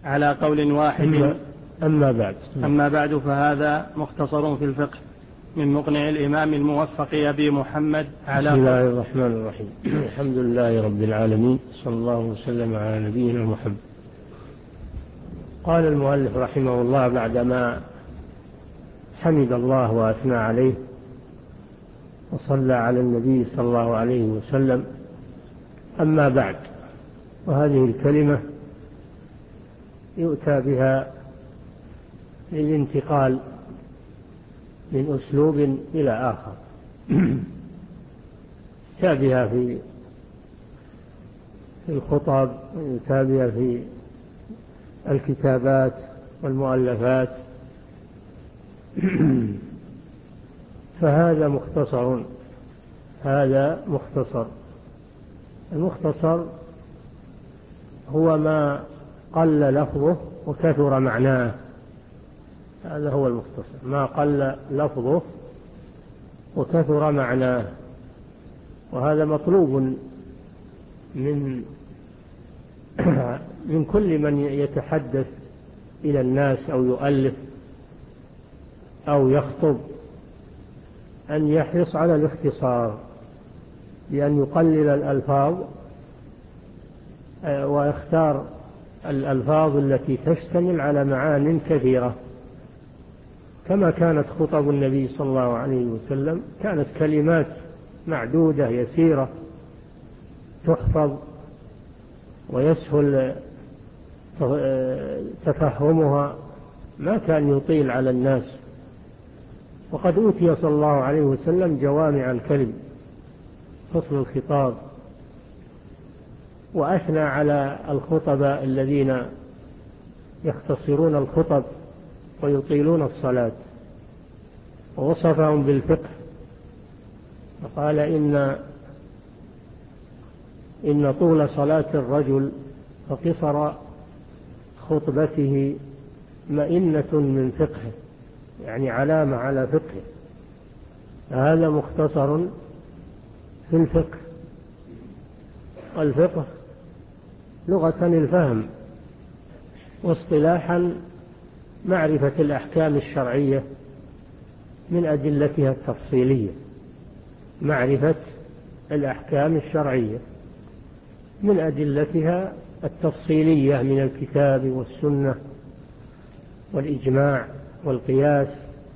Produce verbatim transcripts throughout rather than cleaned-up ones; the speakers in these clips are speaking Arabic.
على قول واحد. أما, أما بعد أما بعد فهذا مختصر في الفقه من مقنع الإمام الموفق أبي محمد على بسم الله الرحمن الرحيم. الحمد لله رب العالمين، صلى الله وسلم على نبينا محمد. قال المؤلف رحمه الله بعدما حمد الله وأثنى عليه وصلى على النبي صلى الله عليه وسلم: أما بعد. وهذه الكلمة يؤتى بها للانتقال من أسلوب إلى آخر، يؤتى بها في الخطب، يؤتى بها في الكتابات والمؤلفات. فهذا مختصر، هذا مختصر. المختصر هو ما قل لفظه وكثر معناه، هذا هو المختصر، ما قل لفظه وكثر معناه. وهذا مطلوب من من كل من يتحدث إلى الناس أو يؤلف أو يخطب، أن يحرص على الاختصار، بأن يقلل الألفاظ ويختار الألفاظ التي تشتمل على معان كثيرة، كما كانت خطب النبي صلى الله عليه وسلم، كانت كلمات معدودة يسيرة تحفظ ويسهل تفهمها، ما كان يطيل على الناس. وقد أوتي صلى الله عليه وسلم جوامع الكلم، فصل الخطاب، وأثنى على الخطباء الذين يختصرون الخطب ويطيلون الصلاة، ووصفهم بالفقه، فقال إن إن طول صلاة الرجل وقصر خطبته مئنة من فقهه، يعني علامة على فقهه. هذا مختصر في الفقه. والفقه لغة الفهم، واصطلاحا معرفة الأحكام الشرعية من أدلتها التفصيلية، معرفة الأحكام الشرعية من أدلتها التفصيلية من الكتاب والسنة والإجماع والقياس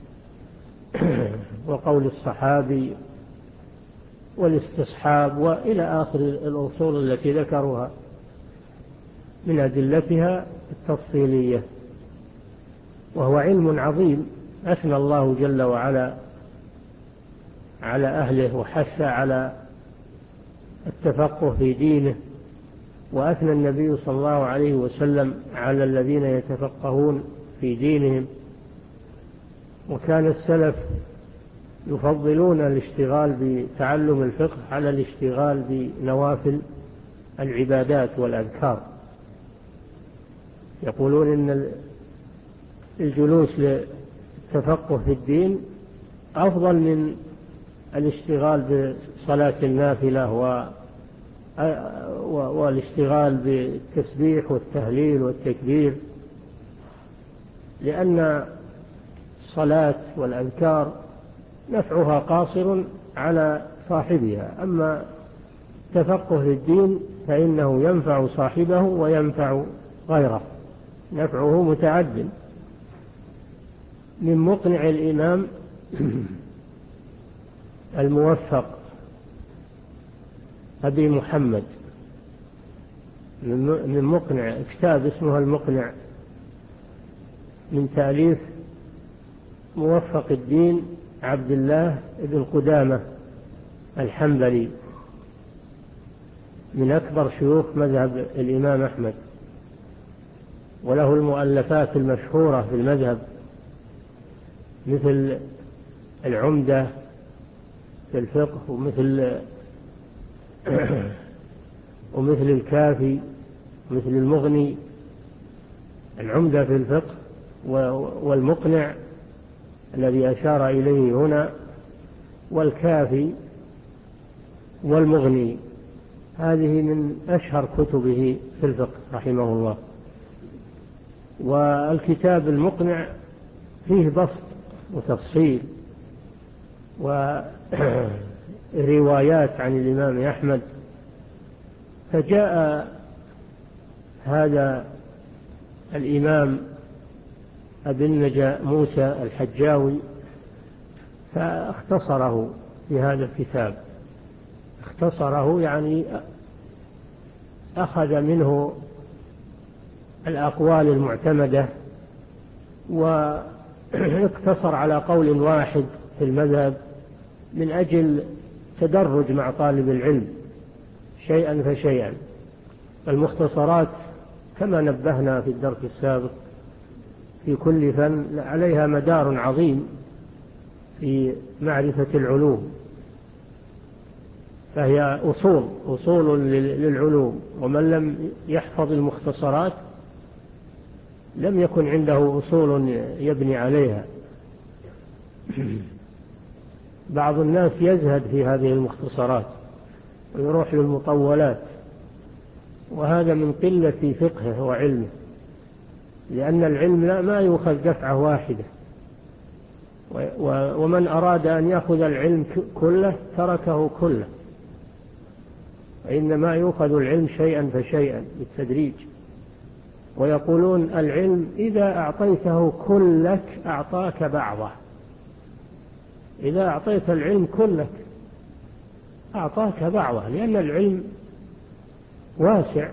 وقول الصحابي والاستصحاب وإلى آخر الأصول التي ذكروها من أدلتها التفصيلية. وهو علم عظيم أثنى الله جل وعلا على أهله وحث على التفقه في دينه، وأثنى النبي صلى الله عليه وسلم على الذين يتفقهون في دينهم. وكان السلف يفضلون الاشتغال بتعلم الفقه على الاشتغال بنوافل العبادات والأذكار، يقولون إن الجلوس للتفقه في الدين أفضل من الاشتغال بصلاة النافلة والاشتغال بالتسبيح والتهليل والتكبير، لأن الصلاة والأذكار نفعها قاصر على صاحبها، أما تفقه في الدين فإنه ينفع صاحبه وينفع غيره، نفعه متعد. من مقنع الإمام الموفق أبي محمد، من مقنع كتاب اسمه المقنع، من تأليف موفق الدين عبد الله بن قدامة الحنبلي، من أكبر شيوخ مذهب الإمام أحمد، وله المؤلفات المشهورة في المذهب مثل العمدة في الفقه، ومثل ومثل الكافي، مثل المغني. العمدة في الفقه والمقنع الذي أشار إليه هنا، والكافي والمغني، هذه من أشهر كتبه في الفقه رحمه الله. والكتاب المقنع فيه بسط وتفصيل وروايات عن الإمام أحمد. فجاء هذا الإمام أبي النجا موسى الحجاوي فاختصره في هذا الكتاب. اختصره يعني أخذ منه الأقوال المعتمدة واقتصر على قول واحد في المذهب من أجل تدرج مع طالب العلم شيئا فشيئا. المختصرات كما نبهنا في الدرس السابق في كل فن عليها مدار عظيم في معرفة العلوم، فهي أصول أصول للعلوم، ومن لم يحفظ المختصرات لم يكن عنده أصول يبني عليها. بعض الناس يزهد في هذه المختصرات ويروح للمطولات، وهذا من قلة فقهه وعلمه، لأن العلم لا ما يؤخذ دفعة واحدة، ومن أراد أن يأخذ العلم كله تركه كله، وإنما يؤخذ العلم شيئا فشيئا بالتدريج. ويقولون العلم إذا أعطيته كلك أعطاك بعضه، إذا أعطيت العلم كلك أعطاك بعضه، لأن العلم واسع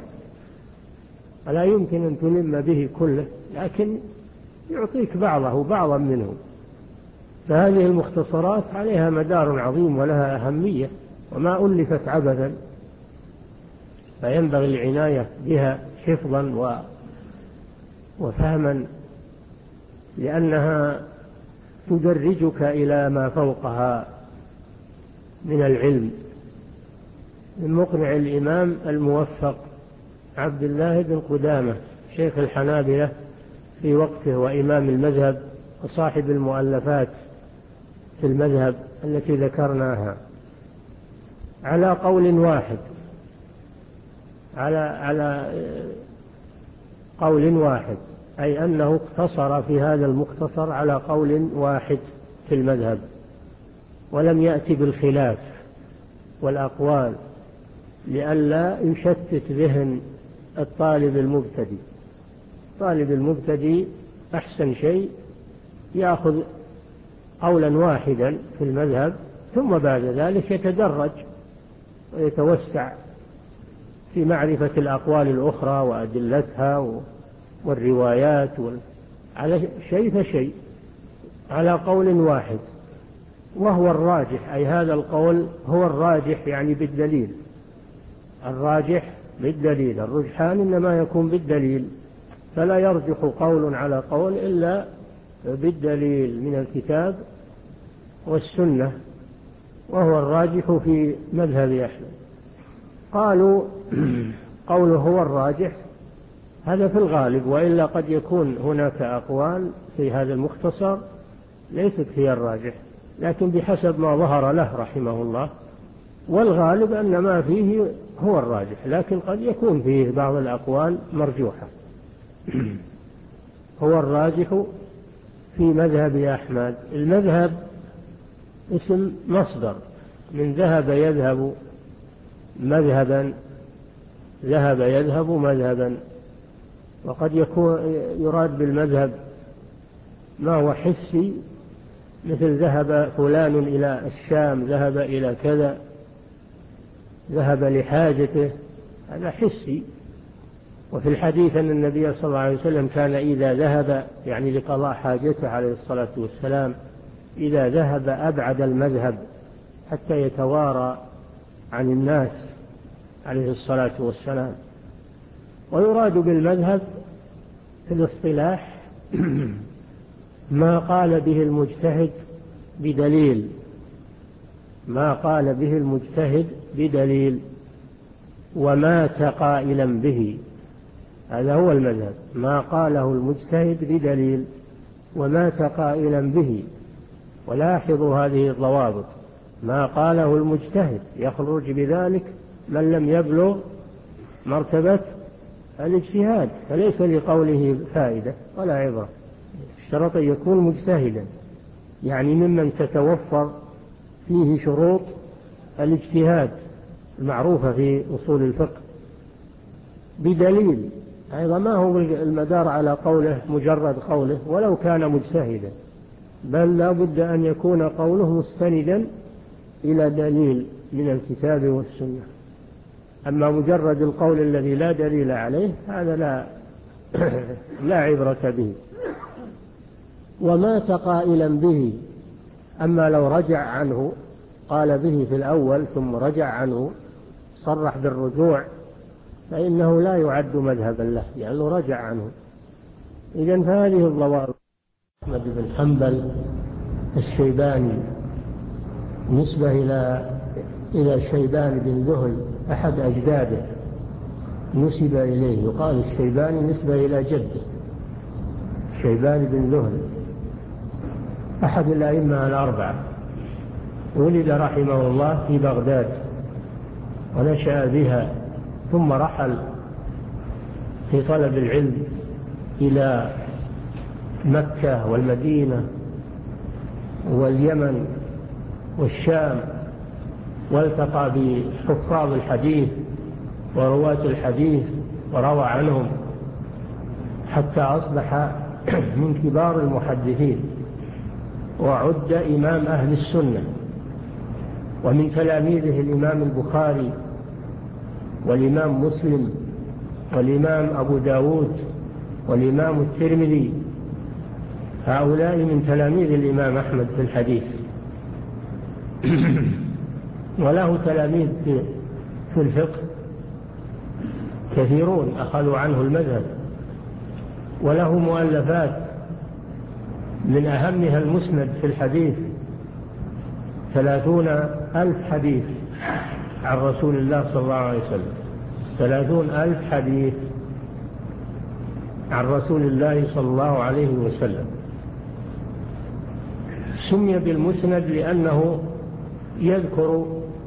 ولا يمكن أن تلم به كله، لكن يعطيك بعضه بعضا منه. فهذه المختصرات عليها مدار عظيم ولها أهمية، وما ألفت عبثا، فينبغي العناية بها حفظا وفهما، لأنها تدرجك إلى ما فوقها من العلم. من مقنع الإمام الموفق عبد الله بن قدامة شيخ الحنابلة في وقته وإمام المذهب وصاحب المؤلفات في المذهب التي ذكرناها، على قول واحد على على قول واحد أي أنه اقتصر في هذا المختصر على قول واحد في المذهب، ولم يأتي بالخلاف والأقوال لئلا يشتت ذهن الطالب المبتدئ. طالب المبتدئ أحسن شيء يأخذ قولا واحدا في المذهب، ثم بعد ذلك يتدرج ويتوسع في معرفة الأقوال الأخرى وأدلتها والروايات على شيء فشيء على قول واحد، وهو الراجح، أي هذا القول هو الراجح يعني بالدليل. الراجح بالدليل، الرجحان إنما يكون بالدليل، فلا يرجح قول على قول إلا بالدليل من الكتاب والسنة، وهو الراجح في مذهب أحمد. قالوا قوله هو الراجح هذا في الغالب، وإلا قد يكون هناك أقوال في هذا المختصر ليست هي الراجح، لكن بحسب ما ظهر له رحمه الله، والغالب أن ما فيه هو الراجح، لكن قد يكون فيه بعض الأقوال مرجوحة. هو الراجح في مذهب أحمد. المذهب اسم مصدر من ذهب يذهب مذهبا، ذهب يذهب مذهبا، وقد يكون يراد بالمذهب ما هو حسي، مثل ذهب فلان إلى الشام، ذهب إلى كذا، ذهب لحاجته، هذا حسي. وفي الحديث أن النبي صلى الله عليه وسلم كان إذا ذهب يعني لقضاء حاجته عليه الصلاة والسلام إذا ذهب أبعد المذهب حتى يتوارى عن الناس عليه الصلاة والسلام. ويراد بالمذهب في الاصطلاح ما قال به المجتهد بدليل، ما قال به المجتهد بدليل ومات قائلا به، هذا هو المذهب، ما قاله المجتهد بدليل ومات قائلا به. ولاحظوا هذه الضوابط، ما قاله المجتهد يخرج بذلك من لم يبلغ مرتبة الاجتهاد، فليس لقوله فائدة ولا عبرة. اشترط أن يكون مجتهدا، يعني ممن تتوفر فيه شروط الاجتهاد المعروفة في أصول الفقه بدليل. أيضا ما هو المدار على قوله مجرد قوله ولو كان مجتهدا، بل لا بد أن يكون قوله مستندا إلى دليل من الكتاب والسنة. أما مجرد القول الذي لا دليل عليه هذا لا لا عبرة به. ومات قائلا به، أما لو رجع عنه، قال به في الأول ثم رجع عنه صرح بالرجوع، فإنه لا يعد مذهبا له لأنه يعني رجع عنه. إذن فهذه الضوابط. أحمد بن حنبل الشيباني نسبة إلى إلى الشيبان بن ذهل أحد أجداده، نسب إليه، يقال الشيباني نسبة إلى جده الشيبان بن ذهل أحد الأئمة الأربعة. ولد رحمه الله في بغداد ونشأ بها، ثم رحل في طلب العلم إلى مكة والمدينة واليمن والشام، والتقى بحفاظ الحديث ورواة الحديث وروى عنهم حتى أصبح من كبار المحدثين، وعد إمام أهل السنة. ومن تلاميذه الإمام البخاري والإمام مسلم والإمام أبو داود والإمام الترمذي، هؤلاء من تلاميذ الإمام أحمد في الحديث. وله تلاميذ في الفقه كثيرون أخذوا عنه المذهب، وله مؤلفات من أهمها المسند في الحديث، ثلاثون ألف حديث عن رسول الله صلى الله عليه وسلم، ثلاثون ألف حديث عن رسول الله صلى الله عليه وسلم. سمي بالمسند لأنه يذكر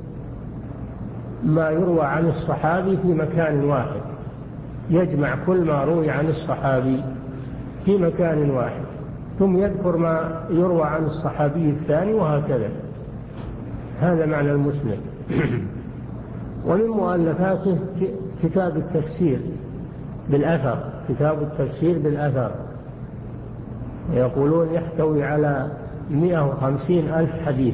ما يروى عن الصحابي في مكان واحد، يجمع كل ما روي عن الصحابي في مكان واحد، ثم يذكر ما يروى عن الصحابي الثاني، وهكذا. هذا معنى المسند. ومن مؤلفاته كتاب التفسير بالأثر، كتاب التفسير بالأثر، يقولون يحتوي على مئة وخمسين ألف حديث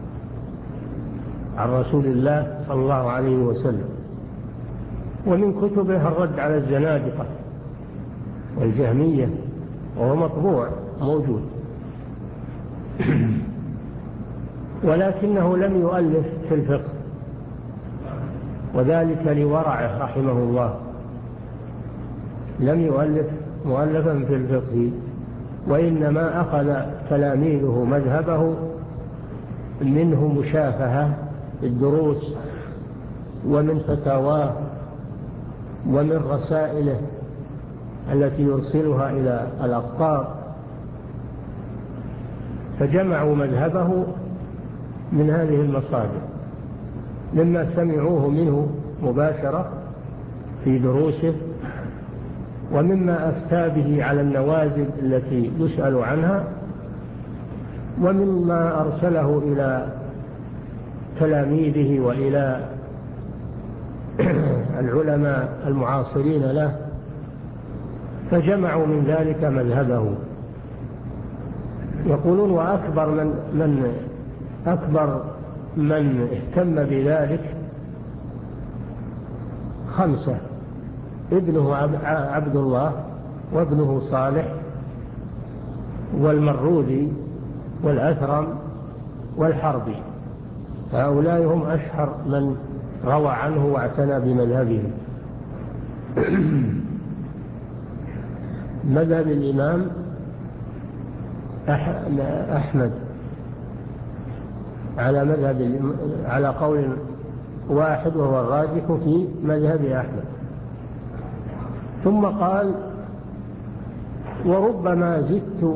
عن رسول الله صلى الله عليه وسلم. ومن كتبه الرد على الزنادقة والجهمية، وهو مطبوع موجود. ولكنه لم يؤلف في الفقه، وذلك لورعه رحمه الله، لم يؤلف مؤلفا في الفقه، وإنما أخذ تلاميذه مذهبه منه مشافهة الدروس ومن فتاواه ومن رسائله التي يرسلها إلى الأقطار، فجمعوا مذهبه من هذه المصادر، مما سمعوه منه مباشرة في دروسه، ومما أفتى به على النوازل التي يسأل عنها، ومما أرسله إلى تلاميذه وإلى العلماء المعاصرين له، فجمعوا من ذلك مذهبه. يقولون وأكبر من, من أكبر من اهتم بذلك خمسة: ابنه عبد الله، وابنه صالح، والمروذي، والأثرم، والحربي. هؤلاء هم أشهر من روى عنه واعتنى بمذهبه. مذهب الإمام أحمد على مذهب على قول واحد وهو الراجح في مذهب أحمد. ثم قال: وربما زدت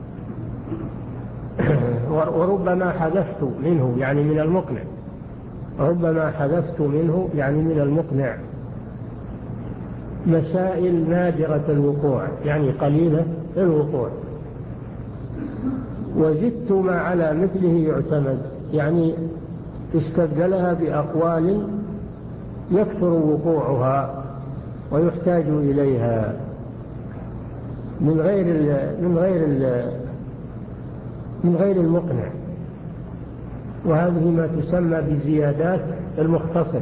وربما حذفت منه، يعني من المقنع، ربما حذفت منه يعني من المقنع، مسائل نادرة الوقوع يعني قليلة الوقوع. وزدت ما على مثله يعتمد يعني استبدلها بأقوال يكثر وقوعها ويحتاج إليها من غير ال من غير ال من غير المقنع. وهذه ما تسمى بزيادات المختصر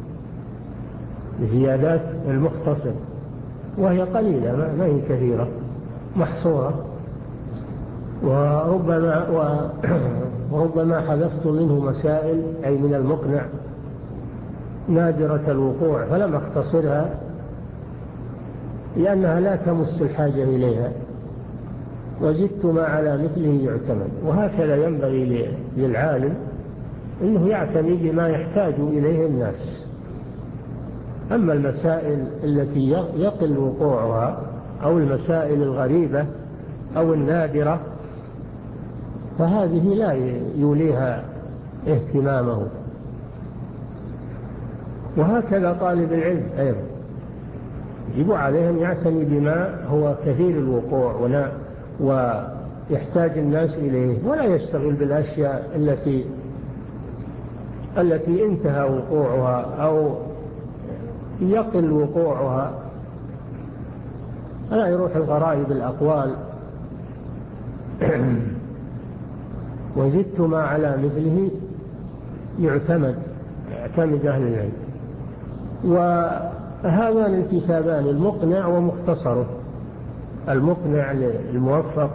زيادات المختصر وهي قليلة ما هي كثيرة محصورة. وربما وربما حذفت منه مسائل أي من المقنع نادرة الوقوع فلم أختصرها لأنها لا تمس الحاجة إليها. وزدت ما على مثله يعتمد. وهكذا ينبغي للعالم أنه يعتني بما يحتاج إليه الناس. أما المسائل التي يقل وقوعها أو المسائل الغريبة أو النادرة فهذه لا يوليها اهتمامه. وهكذا طالب العلم أيضا يجب عليه أن يعتني بما هو كثير الوقوع ويحتاج الناس إليه ولا يشتغل بالأشياء التي التي انتهى وقوعها أو يقل وقوعها. ألا يروح الغرائب الأقوال. وزدت ما على مثله يعتمد يعتمد أهل العلم. وهذان الكتابان المقنع ومختصره. المقنع الموفق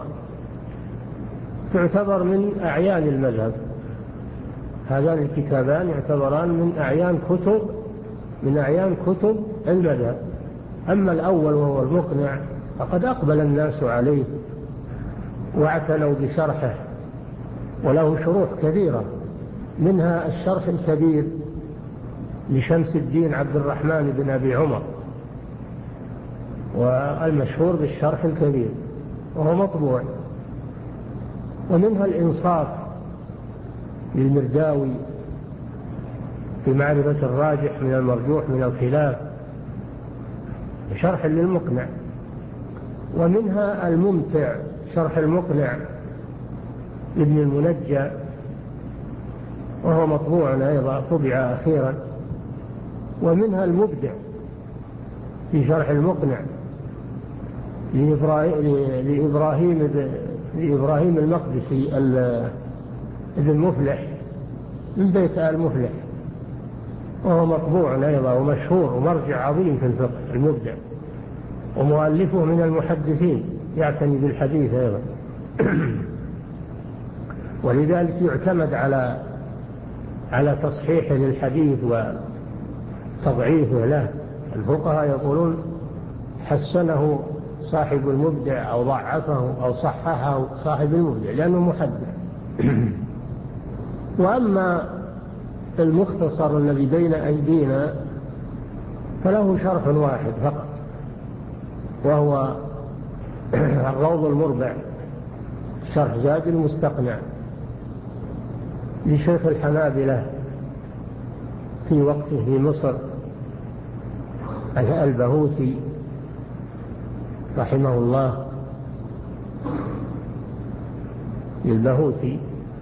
تعتبر من أعيان المذهب. هذان الكتابان يعتبران من أعيان كتب من أعيان كتب المذهب. أما الأول وهو المقنع فقد أقبل الناس عليه واعتنوا بشرحه وله شروح كثيرة منها الشرح الكبير لشمس الدين عبد الرحمن بن أبي عمر والمشهور بالشرح الكبير وهو مطبوع. ومنها الإنصاف للمرداوي في معرفة الراجح من المرجوح من الخلاف شرح للمقنع. ومنها الممتع شرح المقنع لابن المنجى وهو مطبوع أيضا طبع أخيرا. ومنها المبدع في شرح المقنع لإبراهيم لإبراهيم المقدسي ابن مفلح من بيت آل مفلح وهو مطبوع أيضا ومشهور ومرجع عظيم في الفقه المبدع. ومؤلفه من المحدثين يعتني بالحديث أيضا. ولذلك يعتمد على على تصحيحه للحديث وتضعيفه له. الفقهاء يقولون حسنه صاحب المبدع أو ضعفه أو صححه صاحب المبدع لأنه محدث. وأما المختصر الذي بين أيدينا فله شرح واحد فقط وهو الروض المربع شرح زاد المستقنع لشيخ الحنابلة في وقته في مصر البهوتي رحمه الله البهوتي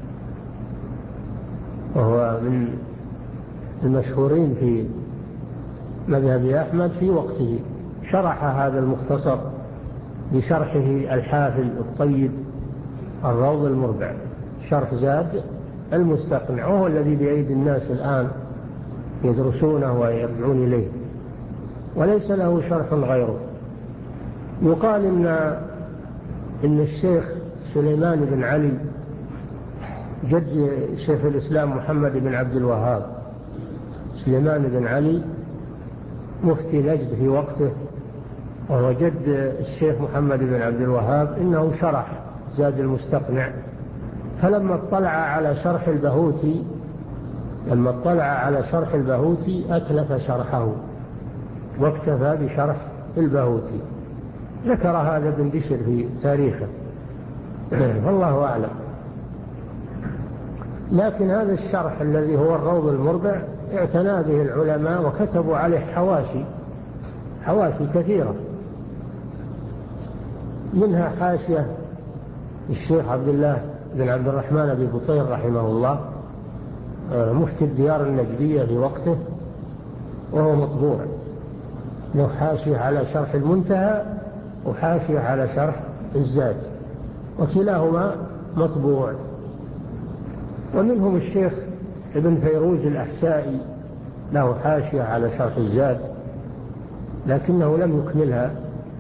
وهو من المشهورين في مذهب أحمد في وقته. شرح هذا المختصر بشرحه الحافل الطيب الروض المربع شرح زاد المستقنع وهو الذي بأيدي الناس الآن يدرسونه ويرجعون إليه وليس له شرح غيره. يقال إن, إن الشيخ سليمان بن علي جد شيخ الإسلام محمد بن عبد الوهاب سليمان بن علي مفتي نجد في وقته وهو جد الشيخ محمد بن عبد الوهاب إنه شرح زاد المستقنع. فلما اطلع على شرح البهوتي لما اطلع على شرح البهوتي أتلف شرحه واكتفى بشرح البهوتي. ذكر هذا ابن بشر في تاريخه والله أعلم. لكن هذا الشرح الذي هو الروض المربع اعتنى به العلماء وكتبوا عليه حواشي حواشي كثيرة، منها حاشية الشيخ عبد الله بن عبد الرحمن بن بطير رحمه الله مفتي الديار النجدية في وقته، وهو مطبوع، له حاشية على شرح المنتهى وحاشية على شرح الزاد، وكلاهما مطبوع. ومنهم الشيخ ابن فيروز الأحسائي له حاشية على شرح الزاد لكنه لم يكملها.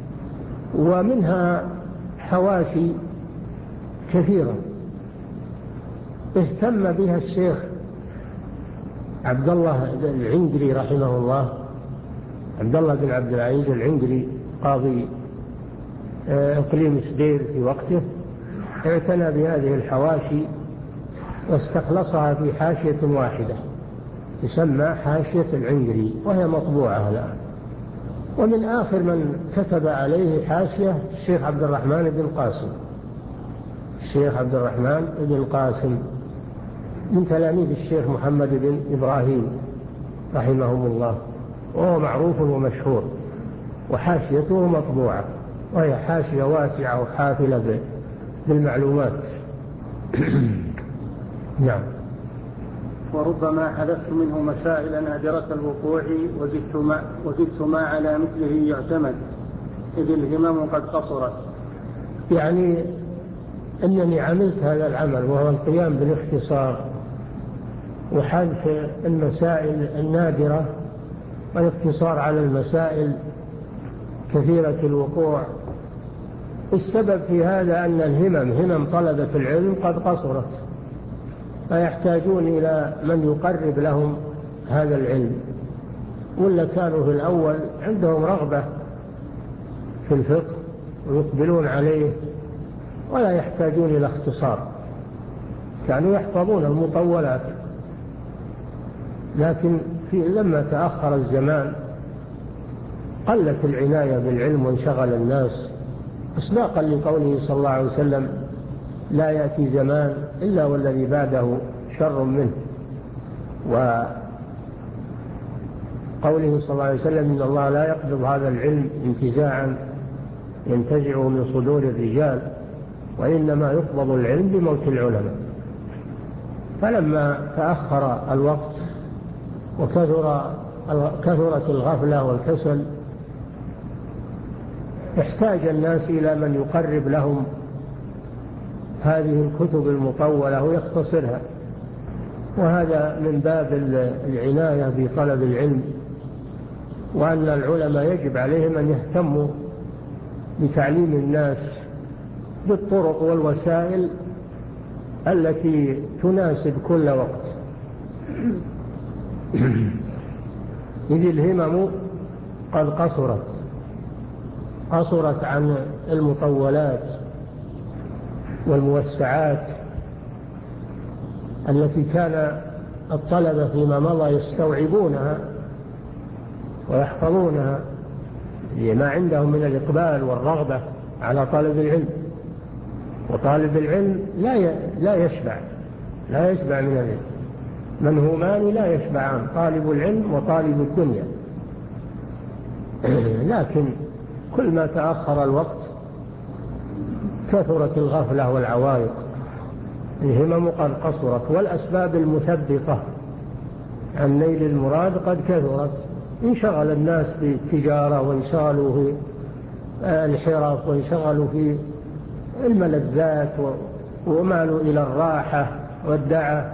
ومنها حواشي كثيرة اهتم بها الشيخ عبد الله العنقري رحمه الله، عبد الله بن عبد العزيز العنقري قاضي إقليم سدير في وقته، اعتنى بهذه الحواشي واستخلصها في حاشية واحدة تسمى حاشية العنقري، وهي مطبوعة الآن. ومن آخر من كتب عليه حاشية الشيخ عبد الرحمن بن القاسم، الشيخ عبد الرحمن بن القاسم من تلاميذ الشيخ محمد بن إبراهيم رحمهم الله، وهو معروف ومشهور، وحاشيته مطبوعة، وهي حاشية واسعة وحافلة بالمعلومات. نعم. وربما حذفت منه مسائل نادرة الوقوع وزدت ما, وزدت ما على مثله يعتمد، إذ الهمم قد قصرت. يعني أنني عملت هذا العمل، وهو القيام بالاختصار وحذف المسائل النادرة والاقتصار على المسائل كثيرة الوقوع. السبب في هذا أن الهمم همم طلبة العلم قد قصرت، فيحتاجون إلى من يقرب لهم هذا العلم، ولا كانوا في الأول عندهم رغبة في الفقه ويقبلون عليه ولا يحتاجون إلى اختصار، كانوا يحفظون المطولات. لكن في لما تأخر الزمان قلت العناية بالعلم وانشغل الناس، إصداقا لقوله صلى الله عليه وسلم: لا يأتي زمان إلا والذي بعده شر منه. وقوله صلى الله عليه وسلم: إن الله لا يقبض هذا العلم انتزاعا ينتزعه من صدور الرجال، وإنما يقبض العلم بموت العلماء. فلما تأخر الوقت وكثر كثرت الغفلة والكسل، احتاج الناس إلى من يقرب لهم هذه الكتب المطولة ويختصرها، وهذا من باب العناية بطلب العلم، وأن العلماء يجب عليهم أن يهتموا بتعليم الناس بالطرق والوسائل التي تناسب كل وقت. إذ الهمم قد قصرت قصرت عن المطولات والموسعات التي كان الطلبة فيما مضى يستوعبونها ويحفظونها لما عندهم من الإقبال والرغبة على طالب العلم. وطالب العلم لا لا يشبع لا يشبع من العلم، منهومان لا يشبعان: طالب العلم وطالب الدنيا. لكن كل ما تأخر الوقت كثرت الغفلة والعوائق، الهمم قد قصرت، والأسباب المثبطة عن نيل المراد قد كثرت. انشغل الناس بالتجارة، وانشغلوا في الحرف، وانشغلوا في الملذات، ومالوا إلى الراحة والدعة،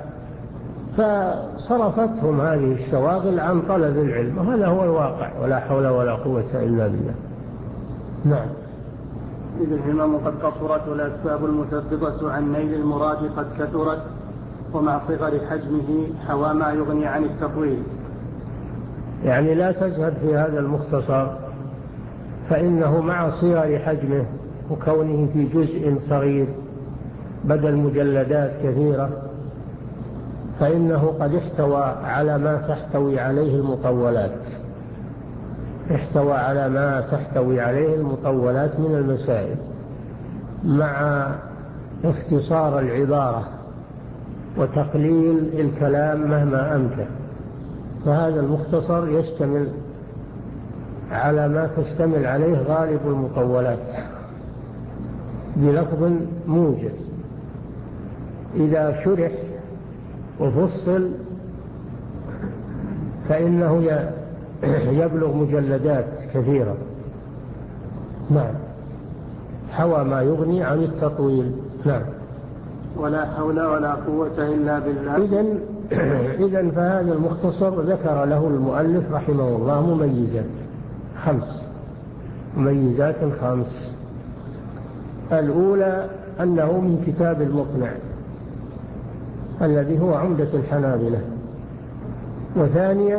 فصرفتهم هذه الشواغل عن طلب العلم، وهذا هو الواقع، ولا حول ولا قوة إلا بالله. نعم. إذ الهمم قد قصرت والأسباب المثبطة عن نيل المراد قد كثرت، ومع صغر حجمه حوى ما يغني عن التطويل. يعني لا تزهد في هذا المختصر، فإنه مع صغر حجمه وكونه في جزء صغير بدل مجلدات كثيرة، فإنه قد احتوى على ما تحتوي عليه المطولات احتوى على ما تحتوي عليه المطولات من المسائل، مع اختصار العبارة وتقليل الكلام مهما أمكن. فهذا المختصر يشتمل على ما تشتمل عليه غالب المطولات بلفظ موجز، إذا شرح وفصل فإنه يبلغ مجلدات كثيرة. نعم، حوى ما يغني عن التطويل. نعم. ولا حول ولا قوة إلا بالله. إذن إذن فهذا المختصر ذكر له المؤلف رحمه الله مميزات خمس، مميزات خمس. الأولى أنه من كتاب المقنع الذي هو عمدة الحنابلة. وثانيا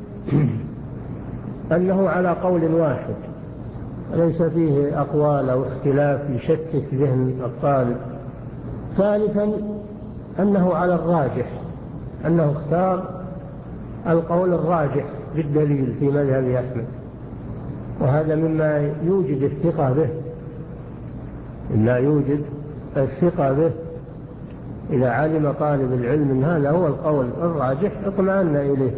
أنه على قول واحد ليس فيه أقوال أو اختلاف يشتت ذهن الطالب. ثالثا أنه على الراجح، أنه اختار القول الراجح بالدليل في مذهب أحمد، وهذا مما يوجد الثقة به، إلا يوجد الثقة به. إذا علم طالب العلم أن هذا هو القول الراجح اطمأن إليه.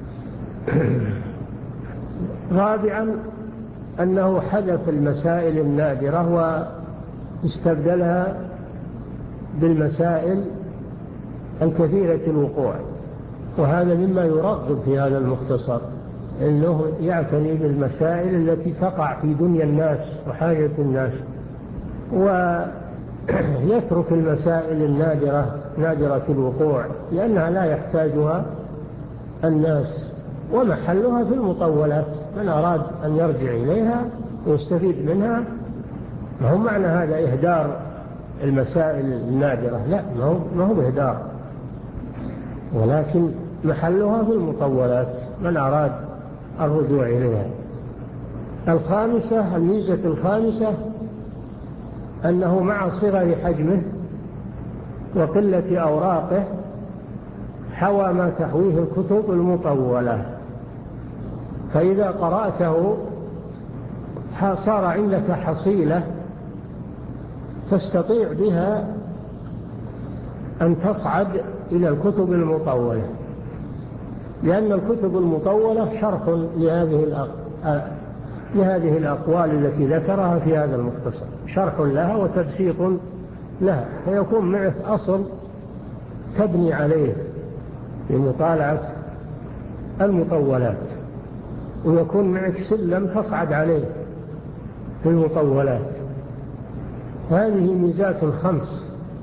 رابعا أنه حذف المسائل النادرة واستبدلها بالمسائل الكثيرة الوقوع، وهذا مما يرغب في هذا المختصر، أنه يعتني بالمسائل التي تقع في دنيا الناس وحاجة الناس، ويترك المسائل النادرة نادرة الوقوع لأنها لا يحتاجها الناس، ومحلها في المطولات. من أراد أن يرجع إليها ويستفيد منها، ما هو معنى هذا إهدار المسائل النادرة، لا، ما هو إهدار، ولكن محلها في المطولات من أراد الرجوع إليها. الخامسة، الميزة الخامسة أنه مع صغر حجمه وقلة أوراقه حوى ما تحويه الكتب المطولة، فإذا قرأته صار عندك حصيلة تستطيع بها أن تصعد إلى الكتب المطولة، لأن الكتب المطولة شرح لهذه لهذه الأقوال التي ذكرها في هذا المختصر، شرح لها وتبسيط لها، فيكون معك أصل تبني عليه لمطالعة المطولات، ويكون معك سلم تصعد عليه في المطولات. هذه ميزات خمس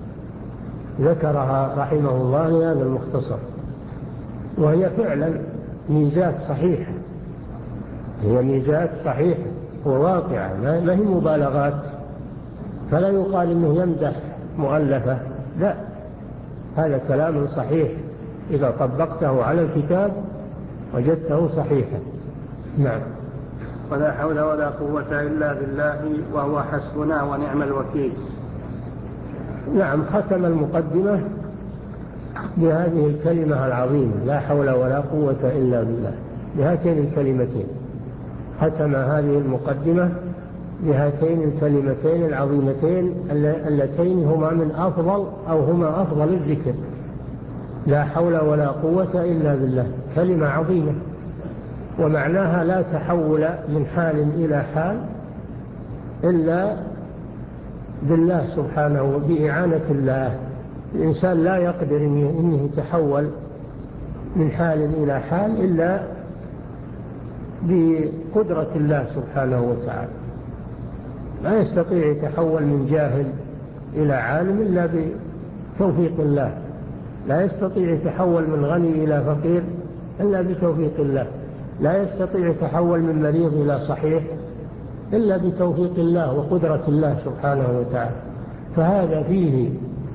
ذكرها رحمه الله لهذا المختصر، وهي فعلا ميزات صحيحة، هي ميزات صحيحة وواقعة، ما هي مبالغات، فلا يقال إنه يمدح مؤلفة، لا، هذا كلام صحيح إذا طبقته على الكتاب وجدته صحيحا. نعم. ولا حول ولا قوة إلا بالله وهو حسبنا ونعم الوكيل. نعم، ختم المقدمة بهذه الكلمة العظيمة لا حول ولا قوة إلا بالله، بهاتين الكلمتين، ختم هذه المقدمة بهاتين الكلمتين العظيمتين اللتين هما من أفضل أو هما أفضل الذكر، لا حول ولا قوة إلا بالله، كلمة عظيمة، ومعناها لا تحول من حال إلى حال إلا بالله سبحانه وبإعانة الله. الإنسان لا يقدر أنه يتحول من حال إلى حال إلا بقدرة الله سبحانه وتعالى، لا يستطيع يتحول من جاهل إلى عالم إلا بتوفيق الله، لا يستطيع يتحول من غني إلى فقير إلا بتوفيق الله، لا يستطيع يتحول من مريض إلى صحيح إلا بتوفيق الله وقدرة الله سبحانه وتعالى. فهذا فيه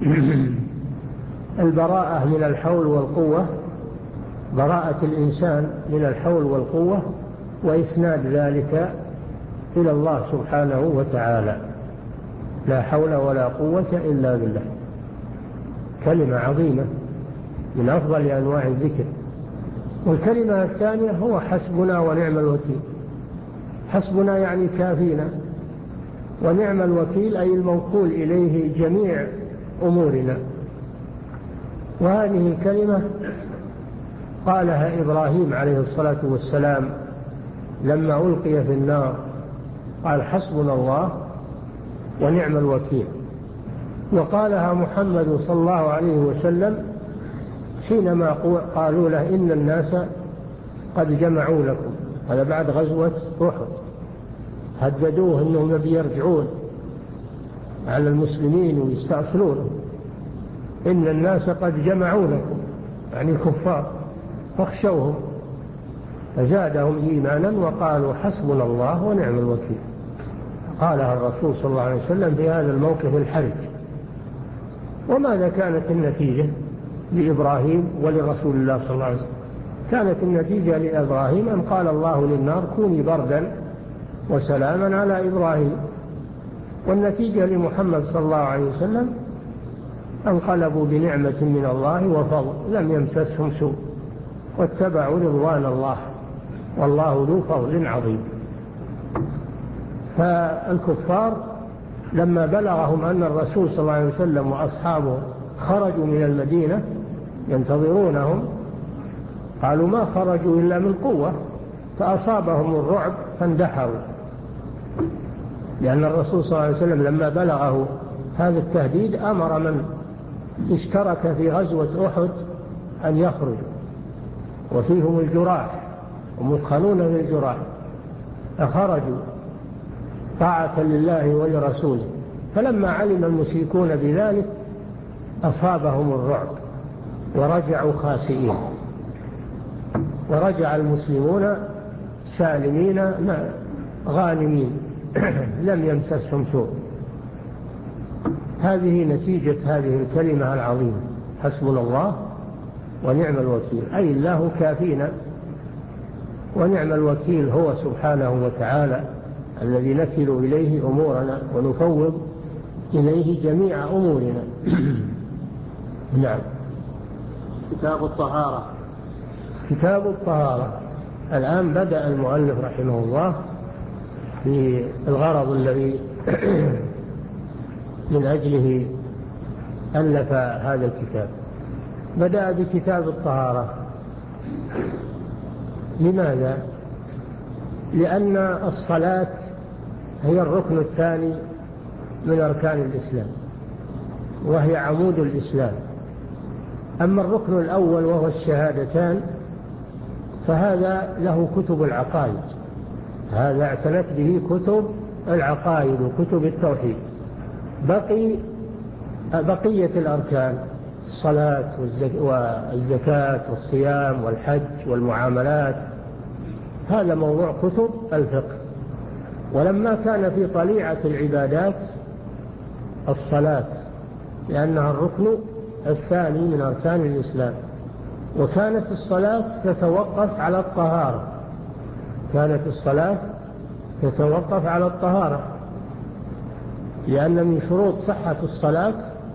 البراءة من الحول والقوة، براءة الإنسان من الحول والقوة، وإسناد ذلك إلى الله سبحانه وتعالى، لا حول ولا قوة إلا بالله، كلمة عظيمة من أفضل أنواع الذكر. والكلمة الثانية هو حسبنا ونعم الوكيل. حسبنا يعني كافينا، ونعم الوكيل أي الموكول إليه جميع أمورنا. وهذه الكلمة قالها إبراهيم عليه الصلاة والسلام لما ألقي في النار قال حسبنا الله ونعم الوكيل. وقالها محمد صلى الله عليه وسلم حينما قالوا له إن الناس قد جمعوا لكم، هذا بعد غزوة أحد، هددوه أنهم بيرجعون على المسلمين ويستأصلونهم، إن الناس قد جمعوا لكم يعني كفار فاخشوهم، فزادهم إيمانا وقالوا حسبنا الله ونعم الوكيل. قالها الرسول صلى الله عليه وسلم في هذا الموقف الحرج. وماذا كانت النتيجة لإبراهيم ولرسول الله صلى الله عليه وسلم؟ كانت النتيجة لإبراهيم أن قال الله للنار كوني بردا وسلاما على إبراهيم، والنتيجة لمحمد صلى الله عليه وسلم انقلبوا بنعمة من الله وفضل لم يمسسهم سوء واتبعوا رضوان الله والله ذو فضل عظيم. فالكفار لما بلغهم أن الرسول صلى الله عليه وسلم وأصحابه خرجوا من المدينة ينتظرونهم قالوا ما خرجوا إلا من قوة، فأصابهم الرعب فاندحروا، لأن الرسول صلى الله عليه وسلم لما بلغه هذا التهديد أمر من اشترك في غزوة أحد أن يخرجوا، وفيهم الجراح ومدخلون في الجراح، فخرجوا طاعة لله ولرسوله. فلما علم المشركون بذلك أصابهم الرعب ورجعوا خاسئين، ورجع المسلمون سالمين غانمين لم يمسسهم سوء. هذه نتيجة هذه الكلمة العظيمة حسبنا الله ونعم الوكيل، أي الله كافينا ونعم الوكيل هو سبحانه وتعالى الذي نكل إليه أمورنا ونفوض إليه جميع أمورنا. نعم. كتاب الطهارة. كتاب الطهارة. الآن بدأ المؤلف رحمه الله في الغرض الذي من أجله ألف هذا الكتاب. بدأ بكتاب الطهارة. لماذا؟ لأن الصلاة هي الركن الثاني من أركان الإسلام، وهي عمود الإسلام. أما الركن الأول وهو الشهادتان فهذا له كتب العقائد، هذا اعتنت به كتب العقائد وكتب التوحيد. بقي بقية الأركان الصلاة والزكاة والصيام والحج والمعاملات، هذا موضوع كتب الفقه. ولما كان في طليعة العبادات الصلاة لأنها الركن الثاني من أركان الإسلام، وكانت الصلاة تتوقف على الطهارة، كانت الصلاة تتوقف على الطهارة، لأن من شروط صحة الصلاة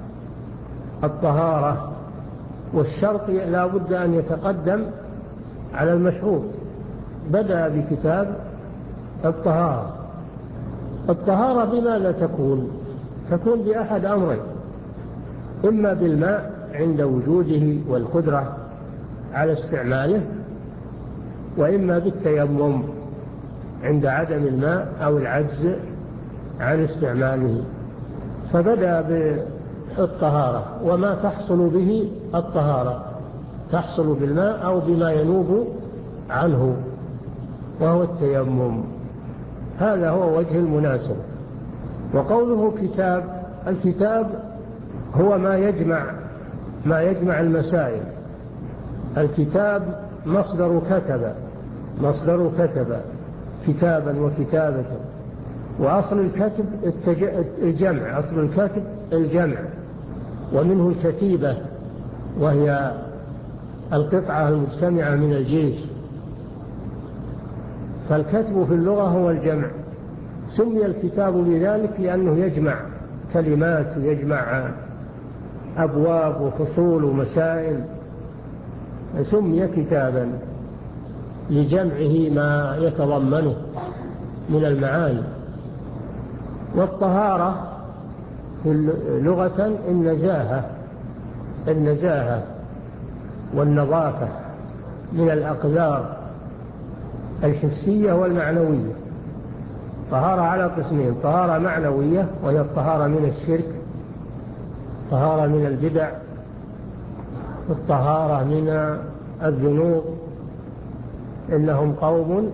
الطهارة، والشرط لا بد أن يتقدم على المشروط. بدأ بكتاب الطهارة. الطهارة بماذا تكون؟ تكون بأحد أمرين: إما بالماء عند وجوده والقدرة على استعماله، وإما بالتيمم عند عدم الماء أو العجز عن استعماله. فبدأ بالطهارة، وما تحصل به الطهارة تحصل بالماء أو بما ينوب عنه وهو التيمم. هذا هو وجه المناسب. وقوله كتاب، الكتاب هو ما يجمع ما يجمع المسائل. الكتاب مصدر كتب، مصدر كتب كتابا وكتابة، وأصل الكتب الجمع، أصل الكتب الجمع، ومنه الكتيبة وهي القطعة المجتمعة من الجيش. فالكتب في اللغة هو الجمع. سمي الكتاب بذلك لأنه يجمع كلمات ويجمع أبواب وفصول ومسائل، سمي كتابا لجمعه ما يتضمنه من المعاني. والطهارة لغة النزاهة، النزاهة والنظافة من الأقذار الحسية والمعنوية. طهارة على قسمين: طهارة معنوية وهي الطهارة من الشرك، طهارة من البدع، الطهارة من الذنوب. إنهم قوم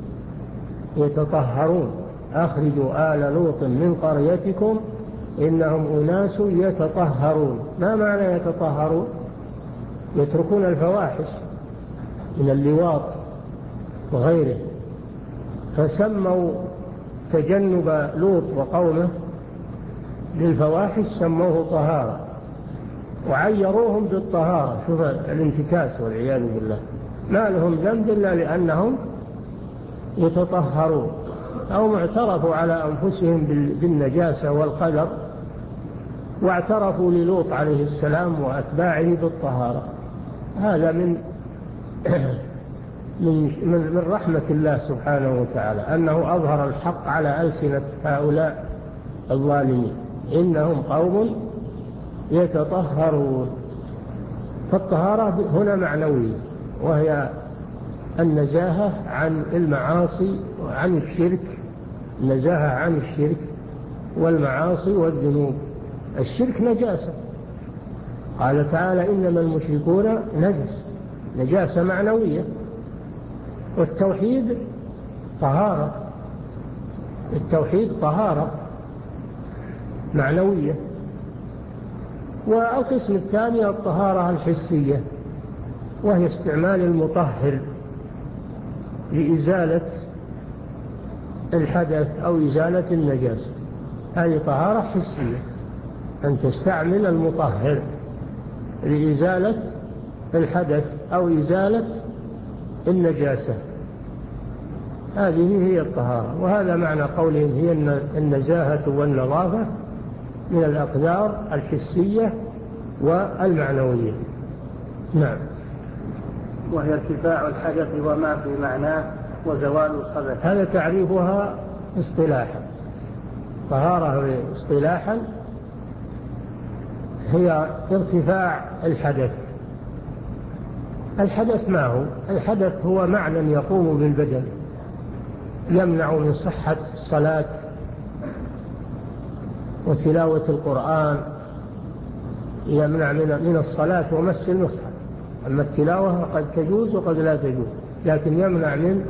يتطهرون أخرجوا آل لوط من قريتكم إنهم أناس يتطهرون. ما معنى يتطهرون؟ يتركون الفواحش من اللواط وغيره، فسموا تجنب لوط وقومه للفواحش سموه طهارة، وعيروهم بالطهارة. شوف الانتكاس والعياذ بالله. ما لهم ذنب إلا لأنهم يتطهرون، أو اعترفوا على أنفسهم بالنجاسة والقدر، واعترفوا للوط عليه السلام وأتباعه بالطهارة. هذا من من من رحمة الله سبحانه وتعالى أنه أظهر الحق على ألسنة هؤلاء الظالمين. إنهم قوم يتطهرون. فالطهارة هنا معنوية، وهي النزاهة عن المعاصي وعن الشرك، النزاهة عن الشرك والمعاصي والذنوب. الشرك نجاسة، قال تعالى إنما المشركون نجس، نجاسة معنوية. والتوحيد طهارة، التوحيد طهارة معنوية. والقسم الثاني الطهارة الحسية، وهي استعمال المطهر لإزالة الحدث أو إزالة النجاسة. هذه طهارة حسية، أن تستعمل المطهر لإزالة الحدث أو إزالة النجاسة. هذه هي الطهارة، وهذا معنى قولهم هي النزاهة والنظافة من الأقدار الحسية والمعنوية. نعم. وهي ارتفاع الحدث وما في معناه وزوال الخبث. هذا تعريفها اصطلاحا. طهارة اصطلاحا هي ارتفاع الحدث. الحدث ما هو؟ الحدث هو معنى يقوم بالبدن يمنع من صحة الصلاة وتلاوة القرآن، يمنع من الصلاة ومس المصحف. أما التلاوة قد تجوز وقد لا تجوز، لكن يمنع من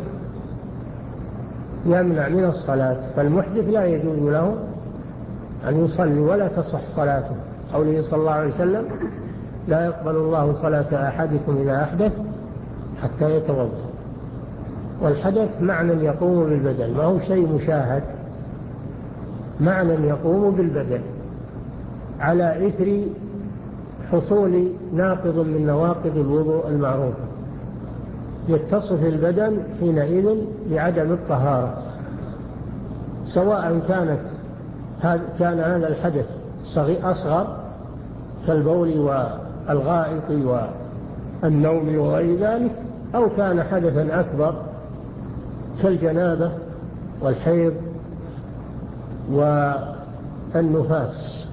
يمنع من الصلاة. فالمحدث لا يجوز له أن يصلي ولا تصح صلاته. قوله صلى الله عليه وسلم لا يقبل الله صلاة أحدكم إذا أحدث حتى يتوضأ. والحدث معنى يقوم بالبدن، ما هو شيء مشاهد، معنى يقوم بالبدن على إثر حصول ناقض من نواقض الوضوء المعروفة. يتصف البدن حينئذ بعدم الطهارة، سواء كانت كان هذا الحدث أصغر كالبول والغائط والنوم وغير ذلك، أو كان حدثا أكبر كالجنابة والحيض والنفاس.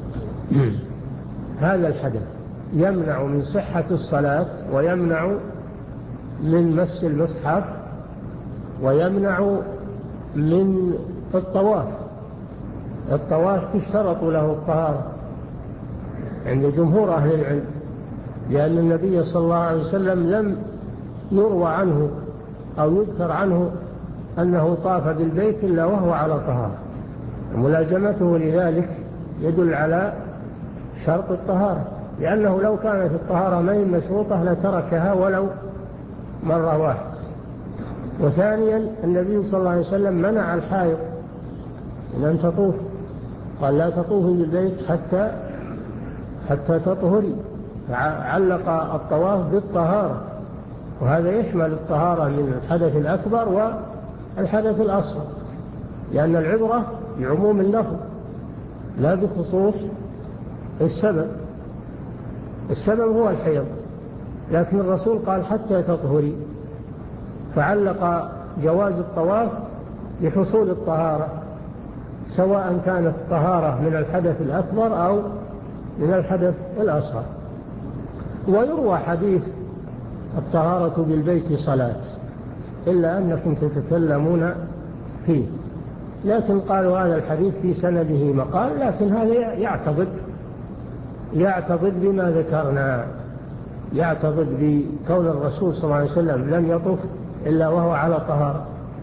هذا الحدث يمنع من صحة الصلاة، ويمنع من مس المصحف، ويمنع من الطواف. الطواف تشترط له الطهارة عند جمهور أهل العلم، لأن النبي صلى الله عليه وسلم لم يروى عنه أو يذكر عنه أنه طاف بالبيت إلا وهو على طهارة. ملازمته لذلك يدل على شرط الطهارة، لأنه لو كانت الطهارة ما هي مشروطة لتركها ولو مرة واحدة. وثانيا النبي صلى الله عليه وسلم منع الحائض من أن تطوف، قال لا تطوفي بالبيت حتى حتى تطهري، علق الطواف بالطهارة، وهذا يشمل الطهارة من الحدث الأكبر والحدث الأصغر، لأن العبرة بعموم اللفظ لا بخصوص السبب. السبب هو الحيض، لكن الرسول قال حتى تطهري، فعلق جواز الطواف بحصول الطهارة، سواء كانت الطهارة من الحدث الأكبر أو من الحدث الأصغر. ويروى حديث الطهارة بالبيت صلاة، إلا أنكم تتكلمون فيه. لكن قالوا هذا الحديث في سنده مقال، لكن هذا يعتضد يعتضد بما ذكرنا، يعتضد بكون الرسول صلى الله عليه وسلم لم يطف إلا وهو على طهارة،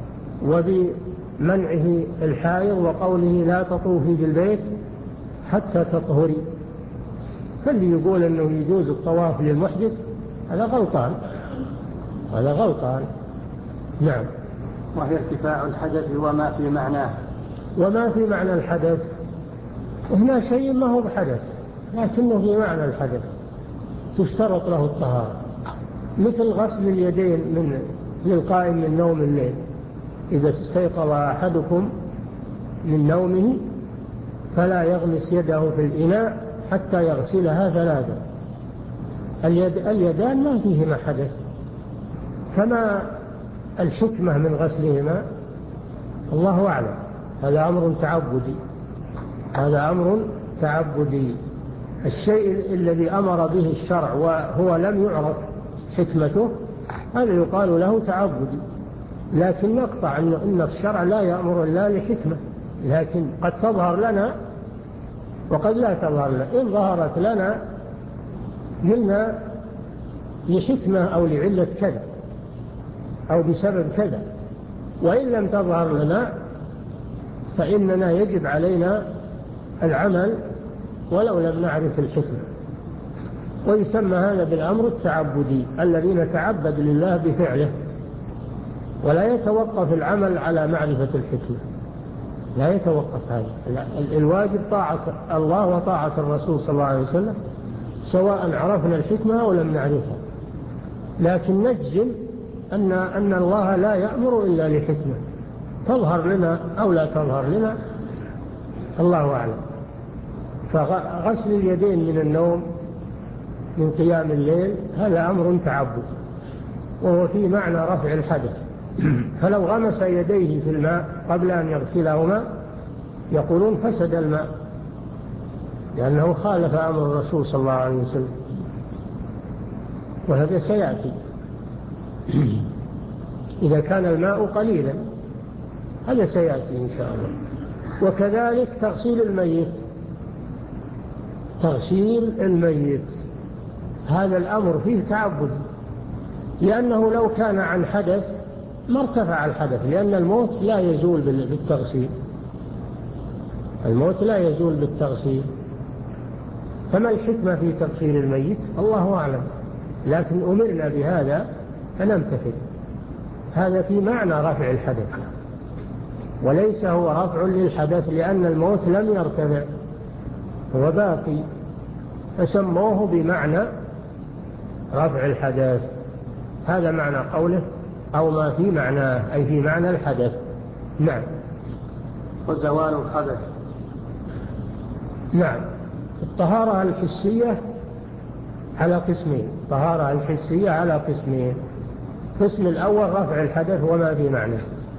وبمنعه الحائض وقوله لا تطوفي بالبيت حتى تطهري. فاللي يقول أنه يجوز الطواف للمحدث هذا غلطان، هذا غلطان. نعم. وهي ارتفاع الحدث وما في معناه. وما في معنى الحدث هنا شيء ما هو بحدث، لكنه في معنى الحدث تشترط له الطهارة، مثل غسل اليدين من للقائم من نوم الليل. إذا استيقظ أحدكم من نومه فلا يغمس يده في الإناء حتى يغسلها ثلاثا. اليد اليدان ما فيهما حدث، فما الحكمة من غسلهما الله أعلم. هذا أمر تعبدي، هذا أمر تعبدي. الشيء الذي أمر به الشرع وهو لم يعرف حكمته هذا يقال له تعبدي. لكن نقطع أن الشرع لا يأمر إلا لحكمة، لكن قد تظهر لنا وقد لا تظهر لنا. إن ظهرت لنا قلنا لحكمة أو لعلة كذا أو بسبب كذا، وإن لم تظهر لنا فإننا يجب علينا العمل ولو لم نعرف الحكمة. ويسمى هذا بالأمر التعبدي الذي نتعبد لله بفعله، ولا يتوقف العمل على معرفة الحكمة، لا يتوقف هذا. الواجب طاعة الله وطاعة الرسول صلى الله عليه وسلم سواء عرفنا الحكمة أو لم نعرفها. لكن نجزم أن أن الله لا يأمر إلا لحكمة تظهر لنا أو لا تظهر لنا، الله أعلم. فغسل اليدين من النوم من قيام الليل هذا أمر تعبد، وهو في معنى رفع الحدث. فلو غمس يديه في الماء قبل أن يغسلهما يقولون فسد الماء، لأنه خالف أمر الرسول صلى الله عليه وسلم، وهذا سيأتي. إذا كان الماء قليلا هذا سيأتي إن شاء الله. وكذلك تغسيل الميت، تغسيل الميت هذا الأمر فيه تعبد، لأنه لو كان عن حدث ما ارتفع الحدث، لأن الموت لا يزول بالتغسيل، الموت لا يزول بالتغسيل. فما الحكمة في تغسيل الميت الله أعلم، لكن أمرنا بهذا فنمتثل. هذا في معنى رفع الحدث، وليس هو رفع للحدث، لأن الموت لم يرتفع هو باقي، فسموه بمعنى رفع الحدث. هذا معنى قوله أو ما في معناه، أي في معنى الحدث. نعم. وزوال الخبث. نعم. الطهارة الحسية على قسمين، الطهارة الحسية على قسمين. القسم الأول رفع الحدث وما في معناه.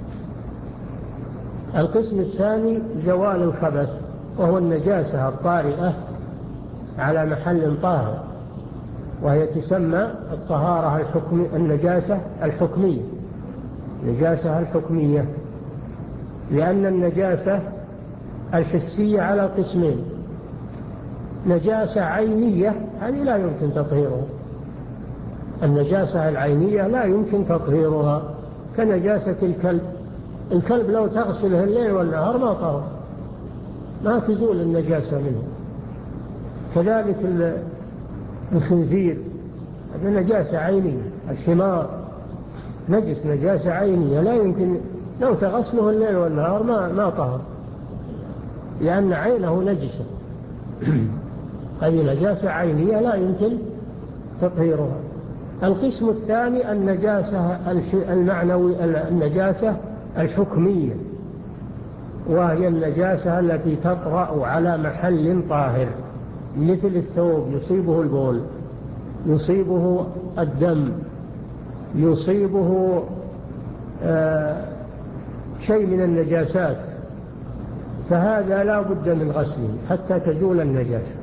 القسم الثاني زوال الخبث، وهو النجاسة الطارئة على محل طاهر، وهي تسمى الطهارة الحكم النجاسة الحكمية، النجاسة الحكمية، لأن النجاسة الحسية على قسمين. نجاسة عينية هذه لا يمكن تطهيرها، النجاسة العينية لا يمكن تطهيرها، كنجاسة الكلب. الكلب لو تغسله الليل والنهار ما طهر، ما تزول النجاسة منه. كذلك الخنزير هذا نجاسة عينية. الحمار نجس نجاسة عينية لا يمكن لو تغسله الليل والنهار ما ما طهر، لأن عينه نجسة. هذه نجاسة عينية لا يمكن تطهيرها. القسم الثاني النجاسة المعنوي، النجاسة الحكمية، وهي النجاسة التي تطرأ على محل طاهر، مثل الثوب يصيبه البول، يصيبه الدم، يصيبه آه شيء من النجاسات، فهذا لا بد من غسله حتى تزول النجاسة.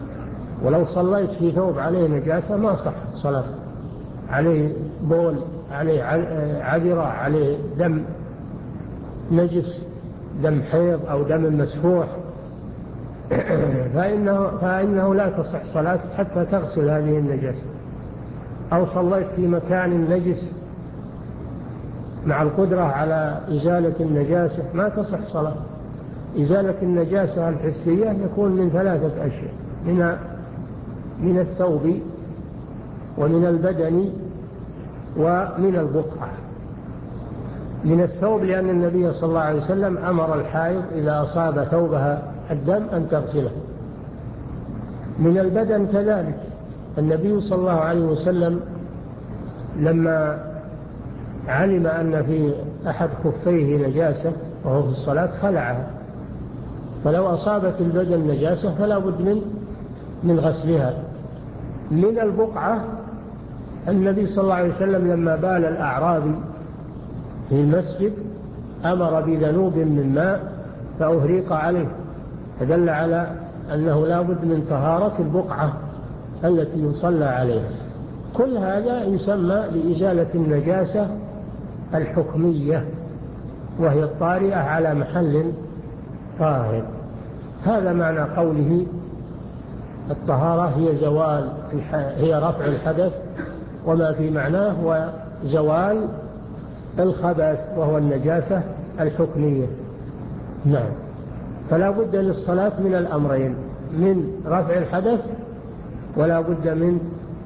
ولو صليت في ثوب عليه نجاسة ما صح صلاة، عليه بول عليه عذرة، عليه دم نجس، دم حيض أو دم مسفوح، فإنه, فإنه لا تصح صلاة حتى تغسل هذه النجاسة. أو صليت في مكان نجس مع القدرة على إزالة النجاسة ما تصح صلاة. إزالة النجاسة الحسية يكون من ثلاثة أشياء: من من الثوب ومن البدن ومن البقعة. من الثوب لأن النبي صلى الله عليه وسلم أمر الحائض إذا أصاب ثوبها الدم أن تغسله. من البدن كذلك، النبي صلى الله عليه وسلم لما علم أن في أحد خفيه نجاسة وهو في الصلاة خلعها، فلو أصابت البدن نجاسة فلا بد من من غسلها. من البقعة، النبي صلى الله عليه وسلم لما بال الأعرابي في المسجد أمر بذنوب من ماء فأهريق عليه، فدل على أنه لا بد من طهارة البقعة التي يصلى عليها. كل هذا يسمى لإزالة النجاسة الحكمية، وهي الطارئة على محل طاهر. هذا معنى قوله الطهارة هي زوال هي رفع الحدث، وما في معناه هو زوال الخبث وهو النجاسة الحكمية. نعم. فلا بد للصلاة من الأمرين: من رفع الحدث، ولا بد من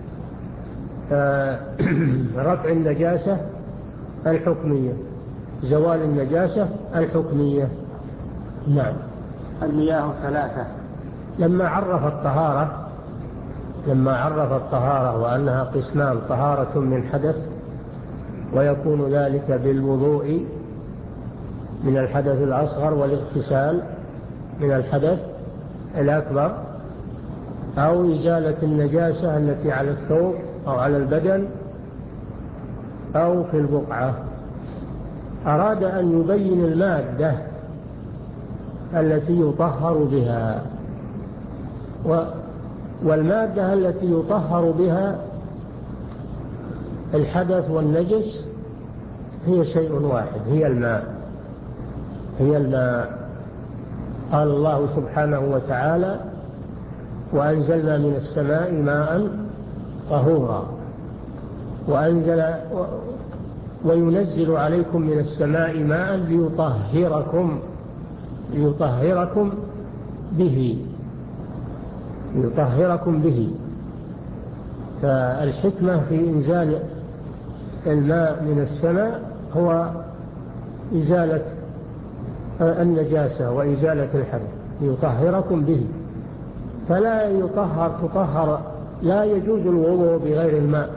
رفع النجاسة الحكمية، زوال النجاسة الحكمية. نعم. المياه ثلاثة. لما عرف الطهارة لما عرف الطهارة وأنها قسمان: طهارة من حدث، ويكون ذلك بالوضوء من الحدث الأصغر والاغتسال من الحدث الأكبر، أو إزالة النجاسة التي على الثوب أو على البدن أو في البقعة. أراد أن يبين المادة التي يطهر بها، والمادة التي يطهر بها الحدث والنجس هي شيء واحد، هي الماء هي الماء قال الله سبحانه وتعالى: وأنزلنا من السماء ماء طهورا، وأنزل وينزل عليكم من السماء ماء ليطهركم ليطهركم به ليطهركم به. فالحكمة في إنزال الماء من السماء هو إزالة النجاسة وإزالة الحدث، ليطهركم به. فلا يطهر تطهر لا يجوز الوضوء بغير الماء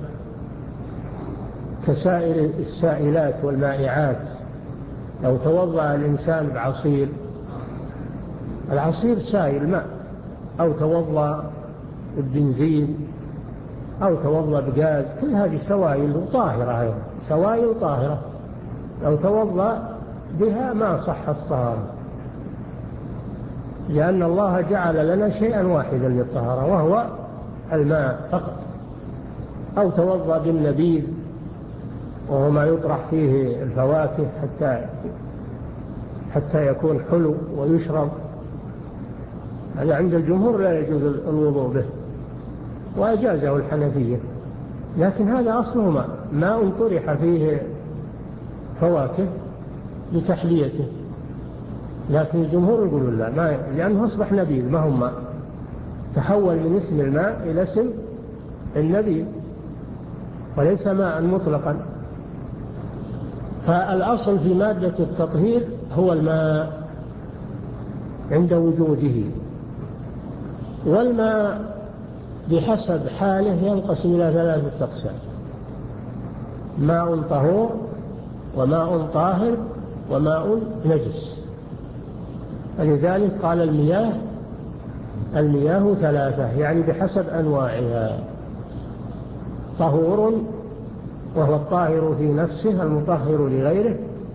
كسائر السائلات والمائعات. لو توضأ الإنسان بعصير، العصير سائل ماء، أو توضأ ببنزين، أو توضأ بغاز، كل هذه سوائل طاهرة، سوائل طاهرة. لو توضأ بها ما صح الطهارة، لأن الله جعل لنا شيئا واحدا للطهارة وهو الماء فقط. أو توضأ بالنبيذ وهو ما يطرح فيه الفواكه حتى حتى يكون حلو ويشرب، هذا عند الجمهور لا يجوز الوضوء به، وأجازه الحنفية. لكن هذا أصله ماء ماء طرح فيه فواكه لتحليته، لكن الجمهور يقولون لا، ما لأنه أصبح نبيذ، ما هو ماء، تحول من اسم الماء إلى اسم النبيذ وليس ماء مطلقا. فالأصل في مادة التطهير هو الماء عند وجوده، والماء بحسب حاله ينقسم إلى ثلاثة أقسام: ماء طهور، وماء طاهر، وماء نجس. ولذلك قال المياه المياه ثلاثة، يعني بحسب أنواعها: طهور وهو الطاهر في نفسه المطهر لغيره،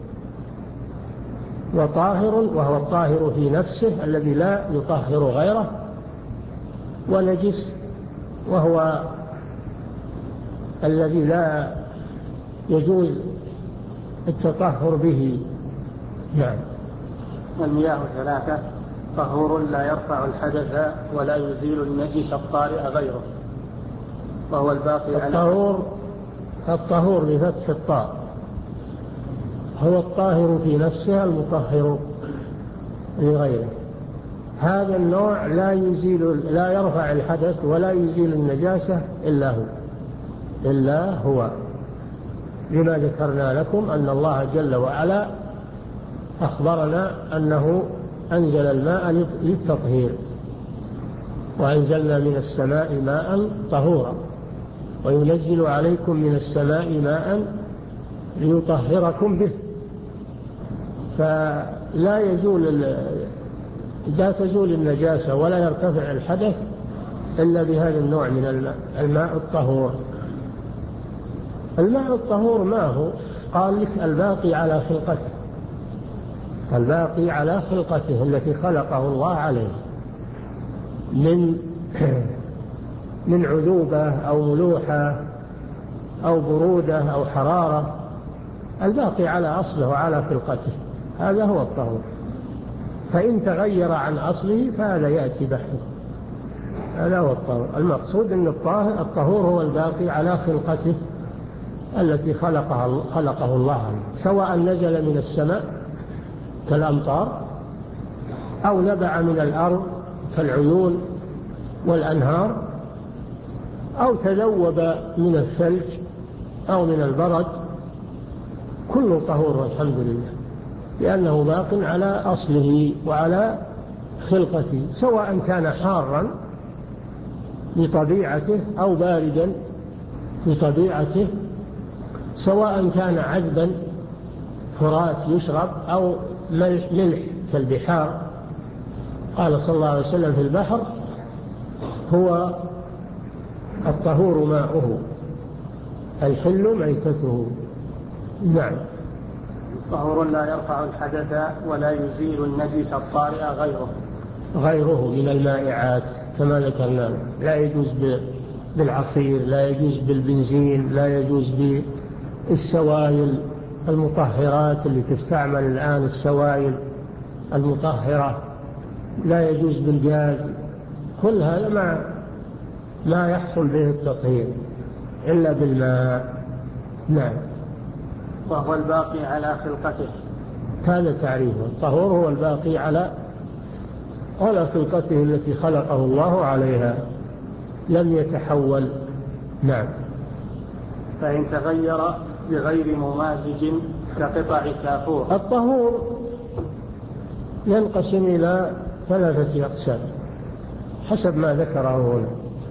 وطاهر وهو الطاهر في نفسه الذي لا يطهر غيره، ونجس وهو الذي لا يجوز التطهر به. نعم. المياه ثلاثة: طهور لا يرفع الحدث ولا يزيل النجس الطارئ غيره، وهو الباقي على الطهور الطهور بفتح الطاء هو الطاهر في نفسه المطهر لغيره. هذا النوع لا يزيل لا يرفع الحدث ولا يزيل النجاسة إلا هو إلا هو لما ذكرنا لكم أن الله جل وعلا أخبرنا أنه أنزل الماء للتطهير، وأنزلنا من السماء ماء طهورا وينزل عليكم من السماء ماء ليطهركم به. فلا يزول لا تزول النجاسة ولا يرتفع الحدث إلا بهذا النوع من الماء، الماء الطهور. الماء الطهور ما هو؟ قال لك الباقي على خلقته، الباقي على خلقته التي خلقه الله عليه من من عذوبة أو ملوحة أو برودة أو حرارة، الباقي على أصله وعلى خلقته، هذا هو الطهور. فإن تغير عن أصله فهذا يأتي بحثه، هذا هو الطهور. المقصود أن الطاهر الطهور هو الباقي على خلقته التي خلقها خلقه الله عليه، سواء نزل من السماء كالأمطار أو نبع من الأرض كالعيون والأنهار، أو تذوب من الثلج أو من البرد، كله طهور والحمد لله، لأنه باق على أصله وعلى خلقته، سواء كان حارا بطبيعته أو باردا بطبيعته، سواء كان عذبا فرات يشرب أو ملح, ملح كالبحار. قال صلى الله عليه وسلم في البحر هو الطهور ماؤه الحل ميتته. نعم. طهور لا يرفع الحدث ولا يزيل النجس الطارئ غيره غيره من المائعات كما ذكرنا، لا يجوز بالعصير، لا يجوز بالبنزين، لا يجوز بالسوائل المطهرات اللي تستعمل الآن، السوائل المطهرة، لا يجوز بالجاز، كل هذا ما ما يحصل به التطهير إلا بالماء. نعم. وهو الباقي على خلقته، هذا تعريفه، الطهور هو الباقي على على خلقته التي خلقه الله عليها، لم يتحول. نعم. فإن تغير بغير ممازج كقطع كافور. الطهور ينقسم إلى ثلاثة أقسام حسب ما ذكره هنا،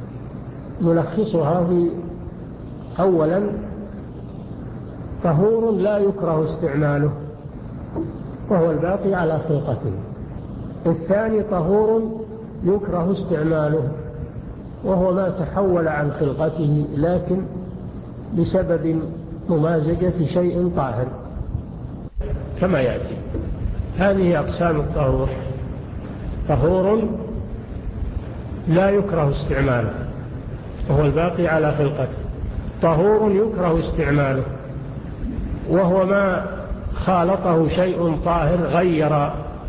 نلخصها في: أولا طهور لا يكره استعماله وهو الباقي على خلقته. الثاني طهور يكره استعماله وهو ما تحول عن خلقته لكن بسبب ممازجة شيء طاهر كما يأتي. هذه أقسام الطهور: طهور لا يكره استعماله وهو الباقي على خلقته، طهور يكره استعماله وهو ما خالطه شيء طاهر غير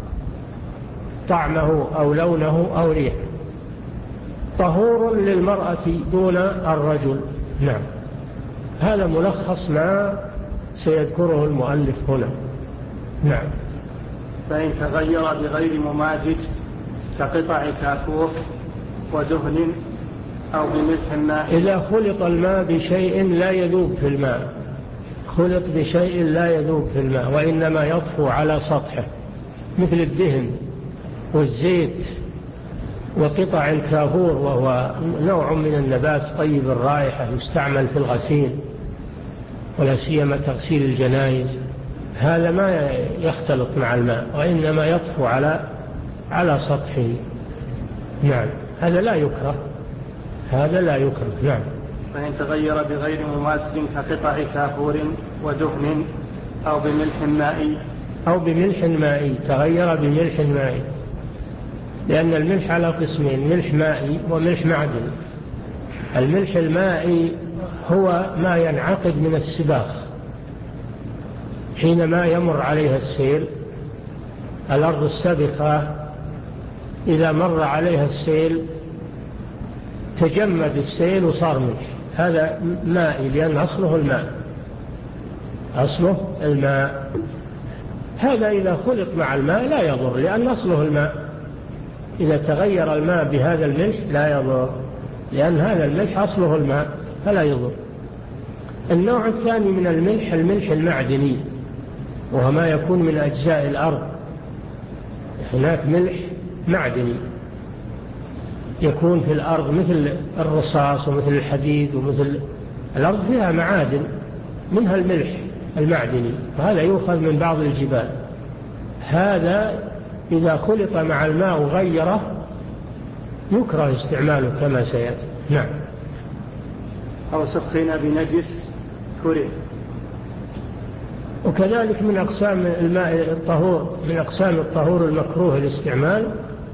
طعمه أو لونه أو ريحه، طهور للمرأة دون الرجل. نعم. هذا ملخص ما سيذكره المؤلف هنا. نعم. فإن تغير بغير ممازج كقطع كافور ودهن أو بملح الماء. إذا خلط الماء بشيء لا يذوب في الماء، خلط بشيء لا يذوب في الماء وإنما يطفو على سطحه، مثل الدهن والزيت وقطع الكافور، وهو نوع من النبات طيب الرائحة يستعمل في الغسيل ولا سيما تغسيل الجنائز، هذا ما يختلط مع الماء وإنما يطفو على على سطحه. نعم. هذا لا يكره، هذا لا يكره. نعم. فإن تغير بغير ممازج كقطع كافور ودهن أو بملح مائي. أو بملح مائي، تغير بملح مائي، لأن الملح على قسمين: ملح مائي وملح معدن. الملح المائي هو ما ينعقد من السباخ حينما يمر عليها السيل. الأرض السابقة إذا مر عليها السيل تجمد السيل وصار ملح، هذا مائي لأن أصله الماء، أصله الماء. هذا إذا خلط مع الماء لا يضر لأن أصله الماء. إذا تغير الماء بهذا الملح لا يضر لأن هذا الملح أصله الماء فلا يضر. النوع الثاني من الملح الملح المعدني، وهو ما يكون من أجزاء الأرض. هناك ملح معدني يكون في الأرض مثل الرصاص ومثل الحديد، ومثل الأرض فيها معادن منها الملح المعدني، وهذا يؤخذ من بعض الجبال. هذا إذا خلط مع الماء وغيره يكره استعماله كما سيأتي. نعم. أو سخن بنجس كره. وكذلك من أقسام الماء الطهور، من أقسام الطهور المكروه الاستعمال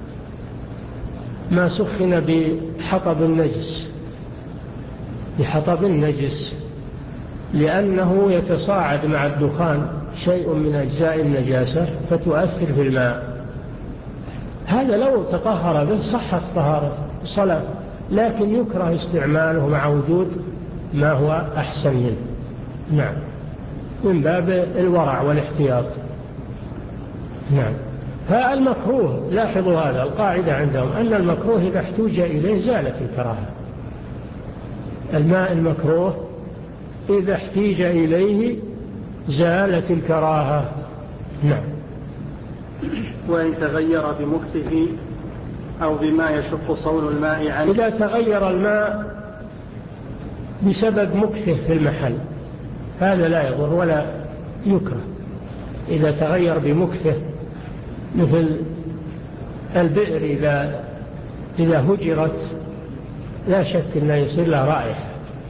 ما سخن بحطب النجس، بحطب النجس لأنه يتصاعد مع الدخان شيء من أجزاء النجاسة فتؤثر في الماء. هذا لو تطهر به صحت طهارة الصلاة، لكن يكره استعماله مع وجود ما هو أحسن منه. نعم، من باب الورع والاحتياط. نعم. فالمكروه، لاحظوا هذا القاعدة عندهم أن المكروه إذا احتوج إليه زالت الكراهة. الماء المكروه إذا احتيج إليه زالت الكراهة. نعم. وإن تغير بمكثه أو بما يشق صون الماء عنه. إذا تغير الماء بسبب مكثه في المحل هذا لا يضر ولا يكره. إذا تغير بمكثه مثل البئر إذا, إذا هجرت لا شك أنه يصير لها رائحة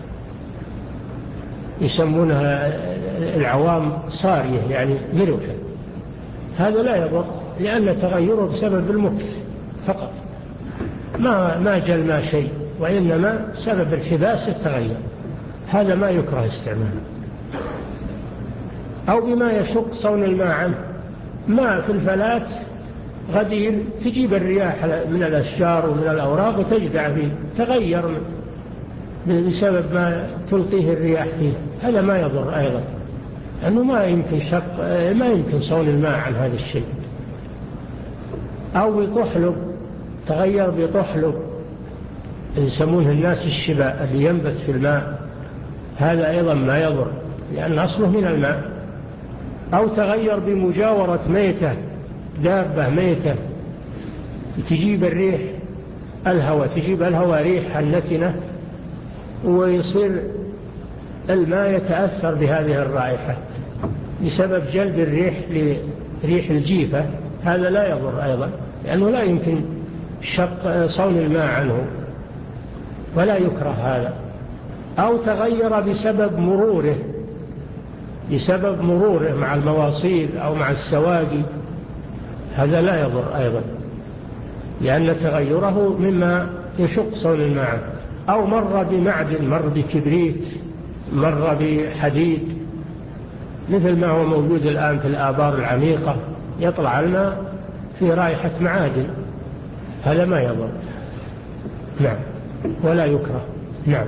يسمونها العوام صارية يعني ملوحة، هذا لا يضر لأن تغيره بسبب المكث فقط، ما ما جل ما شيء، وإنما سبب الحباس التغير، هذا ما يكره استعماله. أو بما يشق صون الماء عنه، ماء في الفلات غدير تجيب الرياح من الأشجار ومن الأوراق وتجدع فيه، تغير بسبب ما تلقيه الرياح فيه، هذا ما يضر أيضا، لأنه ما يمكن شق ما يمكن صون الماء عن هذا الشيء. أو بطحلب، تغير بطحلب يسمونه الناس الشباء اللي ينبت في الماء، هذا أيضا ما يضر لأن أصله من الماء. أو تغير بمجاورة ميتة، دابة ميتة تجيب الريح الهواء تجيب الهواء ريح النتنة ويصير الماء يتأثر بهذه الرائحة بسبب جلب الريح لريح الجيفة، هذا لا يضر أيضا لأنه لا يمكن شق صون الماء عنه ولا يكره هذا. أو تغير بسبب مروره بسبب مروره مع المواصيل أو مع السواقي، هذا لا يضر أيضا لأن تغيره مما يشق صون الماء. أو مر بمعدن، مر بكبريت، مر بحديد، مثل ما هو موجود الآن في الآبار العميقة، يطلع الماء في رائحة معادن، هذا ما يضر. نعم، ولا يكره. نعم.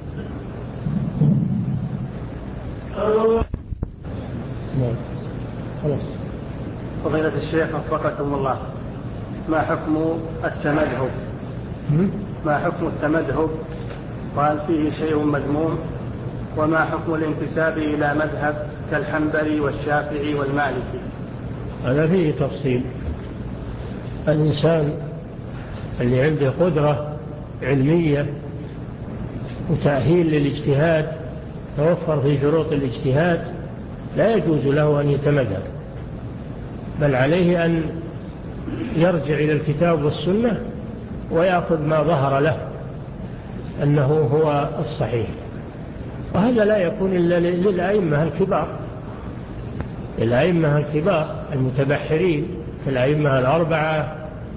نعم. خلاص. فضيلة الشيخ وفقكم الله، ما حكم التمذهب؟ ما حكم التمذهب؟ وهل فيه شيء مذموم؟ وما حكم الانتساب إلى مذهب كالحنبلي والشافعي والمالكي؟ هذا فيه تفصيل. الإنسان اللي عنده قدرة علمية وتأهيل للاجتهاد توفر في شروط الاجتهاد لا يجوز له أن يتمذهب، بل عليه أن يرجع إلى الكتاب والسنة ويأخذ ما ظهر له أنه هو الصحيح. وهذا لا يكون إلا للأئمة الكبار، الأئمة الكبار المتبحرين في الأئمة الأربعة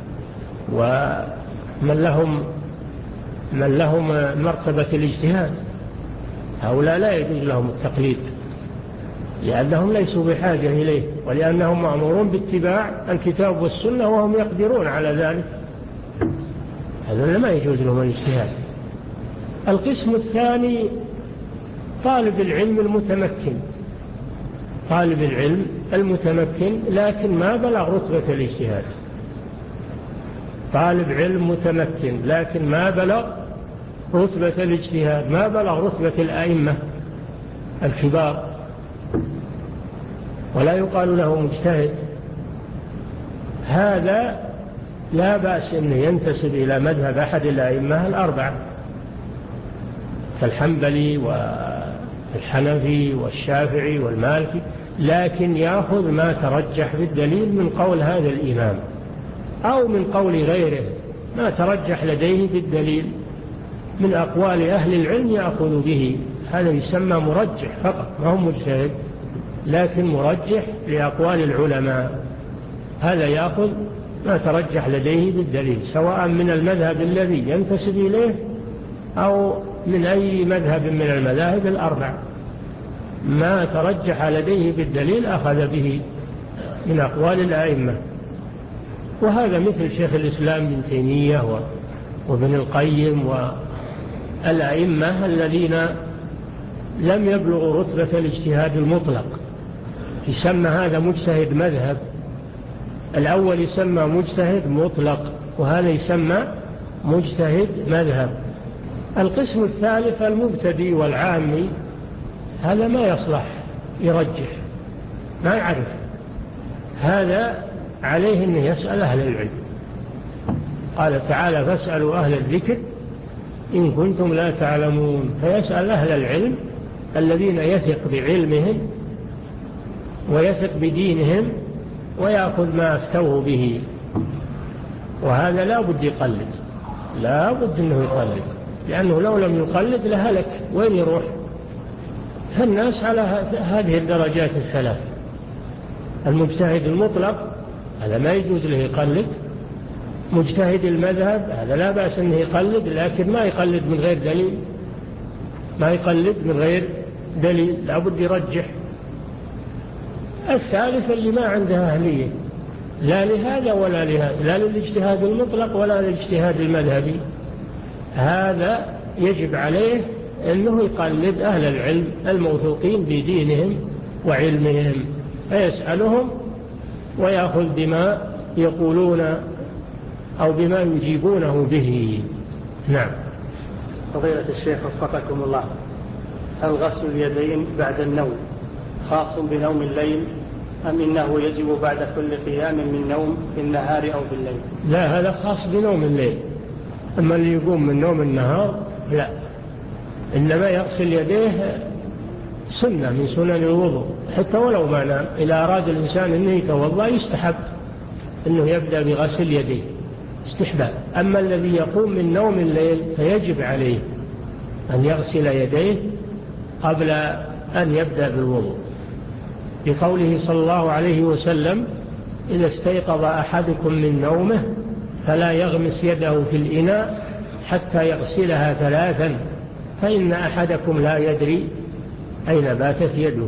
ومن لهم من لهم مرتبة الاجتهاد، هؤلاء لا يجوز لهم التقليد، لأنهم ليسوا بحاجة إليه، ولأنهم مأمورون باتباع الكتاب والسنة وهم يقدرون على ذلك، هذا ما يجوز لهم الاجتهاد. القسم الثاني طالب العلم المتمكن، طالب العلم المتمكن لكن ما بلغ رتبة الاجتهاد، طالب علم متمكن لكن ما بلغ رتبة الاجتهاد، ما بلغ رتبة الأئمة الكبار، ولا يقال له مجتهد. هذا لا بأس أنه ينتسب إلى مذهب أحد الأئمة الأربعة كالحنبلي والحنفي والشافعي والمالكي، لكن يأخذ ما ترجح بالدليل من قول هذا الإمام أو من قول غيره، ما ترجح لديه بالدليل من أقوال أهل العلم يأخذ به، هذا يسمى مرجح فقط، ما هو مجتهد لكن مرجح لأقوال العلماء، هذا يأخذ ما ترجح لديه بالدليل سواء من المذهب الذي ينتسب إليه أو من أي مذهب من المذاهب الأربع، ما ترجح لديه بالدليل أخذ به من أقوال الأئمة. وهذا مثل شيخ الإسلام ابن تيمية وابن القيم والأئمة الذين لم يبلغوا رتبة الاجتهاد المطلق، يسمى هذا مجتهد مذهب، الأول يسمى مجتهد مطلق وهذا يسمى مجتهد مذهب. القسم الثالث المبتدئ والعامي، هذا ما يصلح يرجح، ما يعرف، هذا عليه أن يسأل أهل العلم. قال تعالى فاسألوا أهل الذكر إن كنتم لا تعلمون، فيسأل أهل العلم الذين يثق بعلمهم ويثق بدينهم ويأخذ ما افتوه به، وهذا لا بد يقلد، لا بد أنه يقلد، لأنه لو لم يقلد لهلك، وين يروح؟ فالناس على هذه الدرجات الثلاث، المجتهد المطلق هذا ما يجوز له يقلد، مجتهد المذهب هذا لا بأس أنه يقلد لكن ما يقلد من غير دليل، ما يقلد من غير دليل، لا بد يرجح. الثالث اللي ما عنده أهلية لا لهذا ولا لهذا، لا للاجتهاد المطلق ولا للاجتهاد المذهبي، هذا يجب عليه أنه يقلد أهل العلم الموثوقين بدينهم وعلمهم، فيسألهم ويأخذ بما يقولون أو بما يجيبونه به. نعم. فضيلة الشيخ وفقكم الله، هل غسل اليدين بعد النوم خاص بنوم الليل أم إنه يجب بعد كل قيام من نوم في النهار أو بالليل؟ لا، هذا خاص بنوم الليل، أما اللي يقوم من نوم النهار لا، إنما يغسل يديه سنة من سنن الوضوء حتى ولو ما نام، إذا أراد الإنسان أنه يتوضأ يستحب أنه يبدأ بغسل يديه استحباب. أما الذي يقوم من نوم الليل فيجب عليه أن يغسل يديه قبل أن يبدأ بالوضوء، بقوله صلى الله عليه وسلم إذا استيقظ أحدكم من نومه فلا يغمس يده في الإناء حتى يغسلها ثلاثا فإن أحدكم لا يدري أين باتت يده.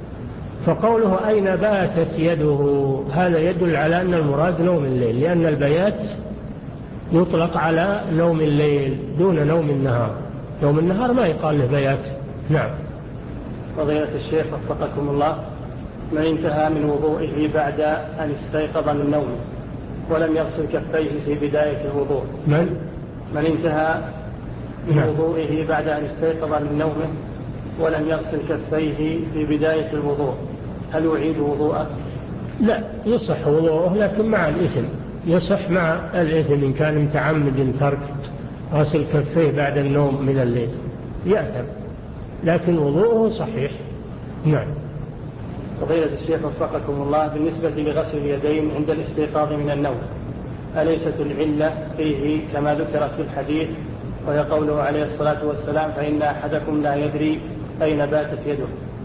فقوله أين باتت يده هذا يدل على أن المراد نوم الليل، لأن البيات يطلق على نوم الليل دون نوم النهار، نوم النهار ما يقال له بيات. نعم. فضيلة الشيخ وفقكم الله، من انتهى من وضوئه بعد أن استيقظ من نومه ولم يغسل كفيه في بداية الوضوء، من؟ من انتهى من وضوئه بعد أن استيقظ من نومه ولم يغسل كفيه في بداية الوضوء، هل يعيد وضوءه؟ لا، يصح وضوءه لكن مع الإثم، يصح مع الإثم إن كان متعمد ترك غسل كفيه بعد النوم من الليل يأثم، لكن وضوءه صحيح. نعم. فضيلة الشيخ وفقكم الله، بالنسبة لغسل اليدين عند الاستيقاظ من النوم أليست العلة فيه كما ذكرت في الحديث وهي قوله عليه الصلاة والسلام فإن أحدكم لا يدري أين باتت يده؟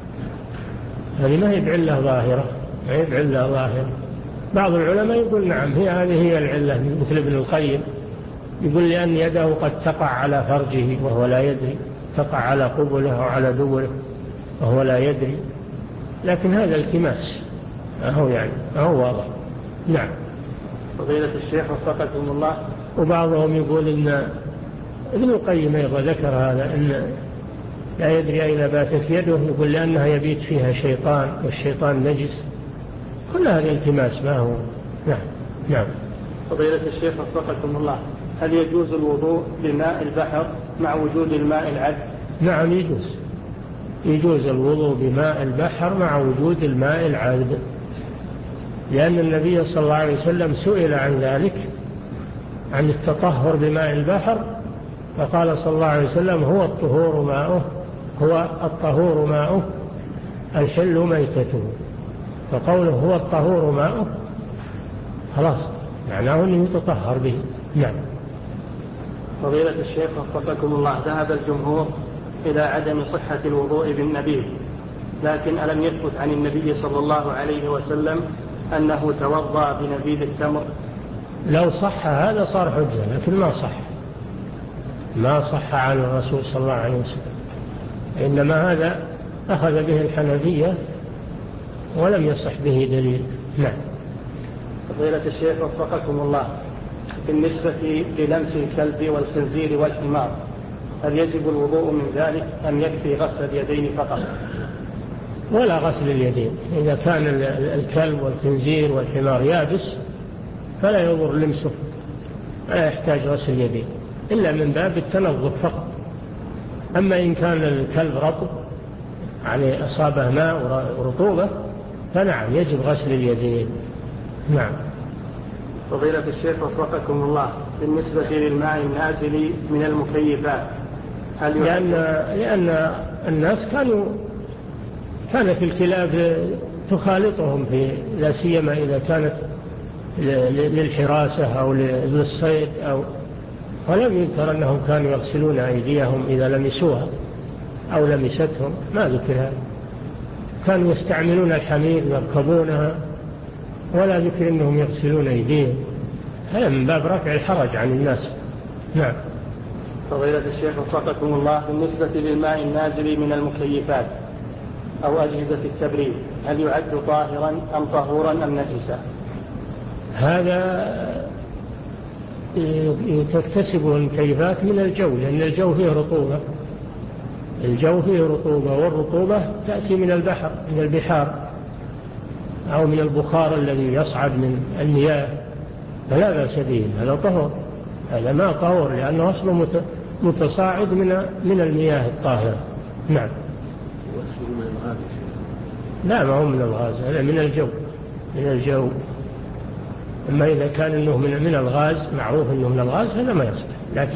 هذه ما هي بعلة ظاهرة، ما هي بعلة ظاهرة. بعض العلماء يقول نعم هي هذه هي العلة، مثل ابن القيم يقول لأن يده قد تقع على فرجه وهو لا يدري، تقع على قبله أو على دبره وهو لا يدري، لكن هذا التماس هو يعني هو واضح. نعم. فضيلة الشيخ وفقكم الله. وبعضهم يقول إن ابن القيم أيضا ذكر هذا، إن لا يدري أين باتت يده، يقول لأنها يبيت فيها شيطان والشيطان نجس. كل هذا التماس ما هو. نعم. نعم. فضيلة الشيخ وفقكم الله، هل يجوز الوضوء بماء البحر مع وجود الماء العذب؟ نعم يجوز، يجوز الوضوء بماء البحر مع وجود الماء العذب، لأن النبي صلى الله عليه وسلم سئل عن ذلك، عن التطهر بماء البحر، فقال صلى الله عليه وسلم هو الطهور ماؤه هو الطهور ماؤه الحل ميتته. فقوله هو الطهور ماؤه خلاص معناه أنه يتطهر به. نعم. فضيلة الشيخ وفقكم الله، ذهب الجمهور إلى عدم صحة الوضوء بالنبيذ، لكن ألم يثبت عن النبي صلى الله عليه وسلم أنه توضأ بنبيذ التمر؟ لو صح هذا صار حجة، لكن ما صح ما صح عن الرسول صلى الله عليه وسلم، إنما هذا أخذ به الحنفية ولم يصح به دليل. نعم. فضيلة الشيخ وفقكم الله، بالنسبة للمس الكلب والخنزير والحمار، هل يجب الوضوء من ذلك أم يكفي غسل اليدين فقط؟ ولا غسل اليدين، إذا كان الكلب والخنزير والحمار يابس فلا يضر لمسه، لا يحتاج غسل اليدين إلا من باب التنظف فقط. أما إن كان الكلب رطب يعني أصابه ماء ورطوبة فنعم يجب غسل اليدين. نعم. فضيلة الشيخ وفقكم الله، بالنسبة للماء النازل من المكيفات، هل لأن, لأن الناس كانوا كانت الكلاب تخالطهم في لا سيما إذا كانت للحراسة أو للصيد أو، ولم يذكر أنهم كانوا يغسلون أيديهم إذا لمسوها أو لمستهم، ما ذكر هذا. كانوا يستعملون الحمير يركبونها ولا ذكر أنهم يغسلون أيديهم، هذا من باب رفع الحرج عن الناس. نعم. فضيلة الشيخ وفقكم الله، بالنسبة للماء النازل من المكيفات أو أجهزة التبريد، هل يعد طاهرا أم طهورا أم نجسا؟ هذا تكتسبه المكيفات من الجو، لأن الجو فيه رطوبة، الجو فيه رطوبة، والرطوبة تأتي من البحر من البحار أو من البخار الذي يصعد من المياه، فلا بأس به، هذا طهور، هذا ما طهور لأنه أصله متصاعد من من المياه الطاهرة. نعم. لا ما هو من الغاز، هذا من الجو من الجو. أما إذا كان إنه من من الغاز، معروف إنه من الغاز، هذا ما يصلح، لكن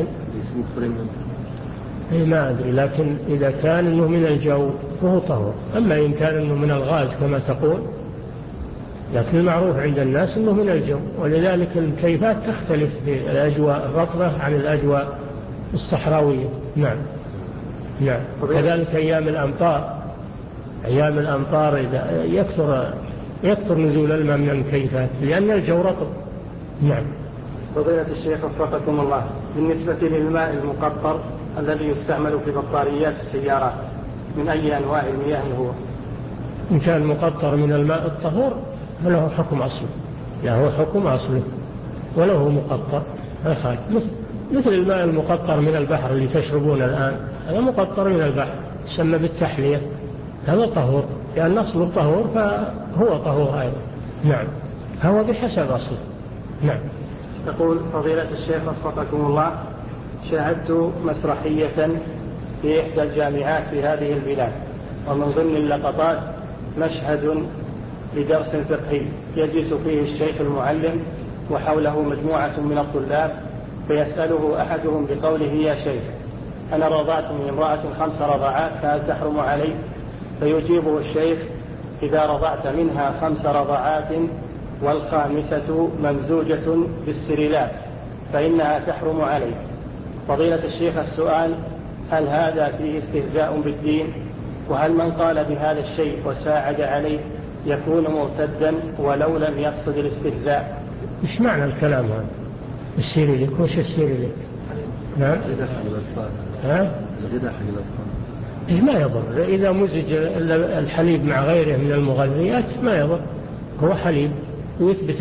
ما أدري، لكن إذا كان إنه من الجو فهو طهور. أما إن كان إنه من الغاز كما تقول، لكن المعروف عند الناس إنه من الجو، ولذلك الكيفات تختلف في الأجواء الرطبة عن الأجواء الصحراوية. نعم. نعم. كذلك أيام الأمطار، أيام الأمطار إذا يكثر يكثر نزول الماء من المكيفات لأن الجو رطب. نعم. فضيلة الشيخ وفقكم الله، بالنسبة للماء المقطر الذي يستعمل في بطاريات السيارات، من أي أنواع المياه هو؟ إن كان مقطر من الماء الطهور فله حكم أصله، له حكم أصله وله مقطر مثل مثل الماء المقطر من البحر اللي تشربون الآن، هذا مقطر من البحر يسمى بالتحلية، هذا طهور لأن أصله طهور فهو طهور أيضا. نعم. هو بحسب أصله. نعم. يقول فضيلة الشيخ وفقكم الله، شاهدت مسرحية في إحدى الجامعات في هذه البلاد، ومن ضمن اللقطات مشهد لدرس فقهي يجلس فيه الشيخ المعلم وحوله مجموعة من الطلاب، فيسأله أحدهم بقوله يا شيخ أنا رضعت من امرأة خمس رضعات فهل تحرم علي؟ فيجيبه الشيخ إذا رضعت منها خمس رضعات والخامسة ممزوجة بالسريلات فإنها تحرم علي. فضيلة الشيخ السؤال، هل هذا فيه استهزاء بالدين؟ وهل من قال بهذا الشيء وساعد عليه يكون مرتدا ولو لم يقصد الاستهزاء؟ إيش معنى الكلام هذا؟ السريلك وش السريلك؟ نعم. الغداء حق الأطفال. ها؟ الغداء حق الأطفال. ما يضر إذا مزج الحليب مع غيره من المغذيات ما يضر، هو حليب ويثبت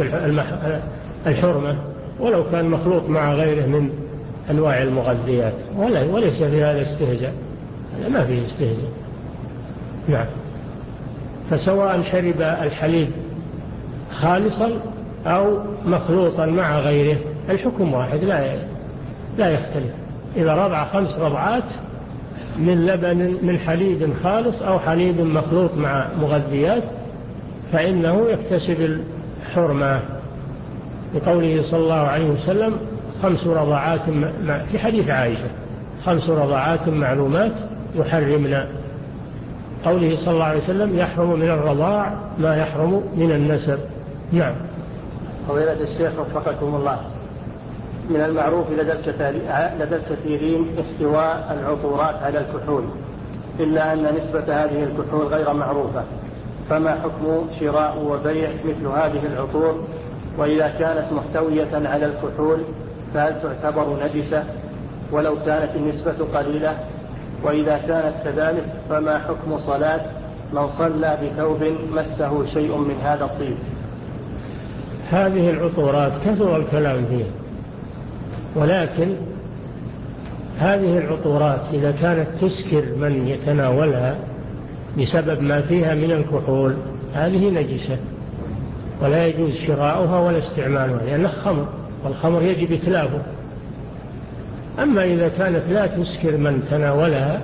الحرمة ولو كان مخلوط مع غيره من أنواع المغذيات، وليس في هذا استهزاء، ما فيه استهزاء. نعم. فسواء شرب الحليب خالصا أو مخلوطا مع غيره الحكم واحد لا لا يختلف. إذا رضع خمس رضعات من لبن من حليب خالص أو حليب مخلوط مع مغذيات فإنه يكتسب الحرمة، لقوله صلى الله عليه وسلم خمس رضعات في حديث عائشة خمس رضعات معلومات يحرمنا، قوله صلى الله عليه وسلم يحرم من الرضاع ما يحرم من النسب. نعم. فضيلة الشيخ وفقكم الله، من المعروف لدى الكثيرين احتواء العطورات على الكحول، إلا أن نسبة هذه الكحول غير معروفة، فما حكم شراء وبيع مثل هذه العطور؟ وإذا كانت محتوية على الكحول فهل تعتبر نجسة ولو كانت النسبة قليلة؟ وإذا كانت كذلك فما حكم صلاة من صلى بثوب مسه شيء من هذا الطيب؟ هذه العطورات كثر الكلام فيها، ولكن هذه العطورات إذا كانت تسكر من يتناولها بسبب ما فيها من الكحول هذه نجسة ولا يجوز شراؤها ولا استعمالها، لأنها خمر والخمر يجب إتلافه. أما إذا كانت لا تسكر من تناولها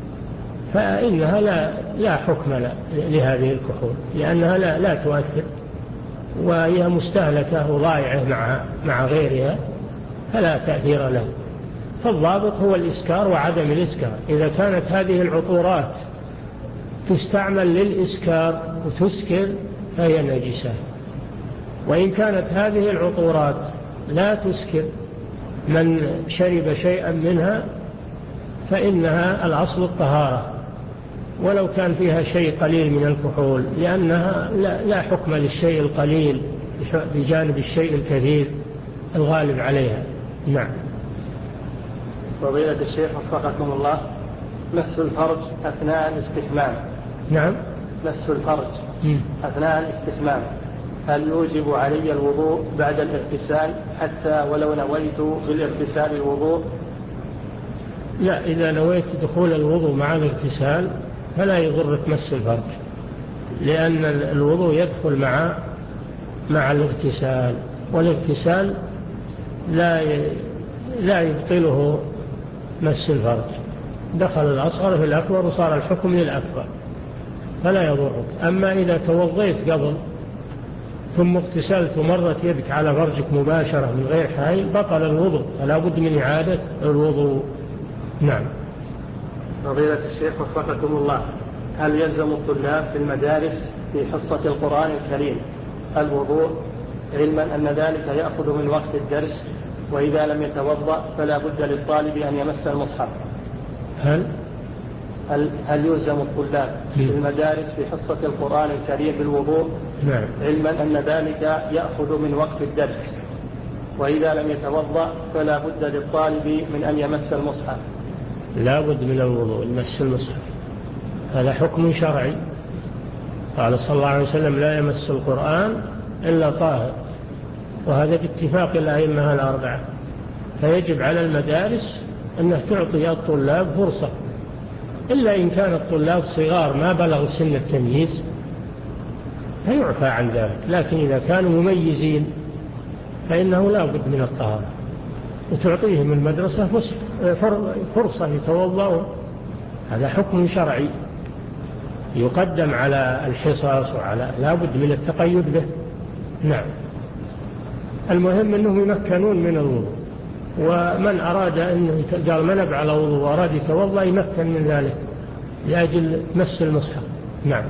فإنها لا, لا حكم لهذه الكحول، لأنها لا, لا تؤثر وهي مستهلكة وضائعة مع, مع غيرها فلا تأثير له. فالضابط هو الإسكار وعدم الإسكار. إذا كانت هذه العطورات تستعمل للإسكار وتسكر فهي نجسة، وإن كانت هذه العطورات لا تسكر من شرب شيئا منها فإنها الأصل الطهارة ولو كان فيها شيء قليل من الكحول، لأنها لا, لا حكم للشيء القليل بجانب الشيء الكثير الغالب عليها. نعم. فضيلة الشيخ وفقكم الله، مس الفرج أثناء الاستحمام. نعم. مس الفرج أثناء الاستحمام هل يوجب علي الوضوء بعد الاغتسال حتى ولو نويت بالاغتسال الوضوء؟ لا، إذا نويت دخول الوضوء مع الاغتسال فلا يضرك مس الفرج، لأن الوضوء يدخل مع مع الاغتسال، والاغتسال لا لا يبطله مس الفرج. دخل الأصغر في الأكبر وصار الحكم للأكبر فلا يضرك. أما إذا توضيت قبل ثم اغتسلت ومرت يدك على فرجك مباشرة من غير حائل بطل الوضوء، فلا بد من إعادة الوضوء. نعم. فضيلة الشيخ وفقكم الله، هل يلزم الطلاب في المدارس في حصة القرآن الكريم الوضوء، علما أن ذلك يأخذ من وقت الدرس، وإذا لم يتوضأ فلا بد للطالب أن يمس المصحف؟ هل هل, هل يلزم الطلاب في المدارس في حصة القرآن الكريم بالوضوء؟ نعم. علما أن ذلك يأخذ من وقت الدرس، وإذا لم يتوضأ فلا بد للطالب من أن يمس المصحف؟ لا بد من الوضوء يمس المصحف، هذا حكم شرعي. قال صلى الله عليه وسلم لا يمس القرآن إلا طاهر، وهذا باتفاق الأئمة الأربعة. فيجب على المدارس أنها تعطي الطلاب فرصة، إلا إن كان الطلاب صغار ما بلغوا سن التمييز فيعفى عن ذلك، لكن إذا كانوا مميزين فإنه لا بد من الطهارة، وتعطيهم المدرسة فرصة يتوضأوا. هذا حكم شرعي يقدم على الحصص، وعلى لا بد من التقيد به. نعم. المهم أنهم يمكنون من الوضوء، ومن أراد أنه قال منب على وضوء وأراد يتوضأ يمكن من ذلك لأجل مس المصحف. نعم.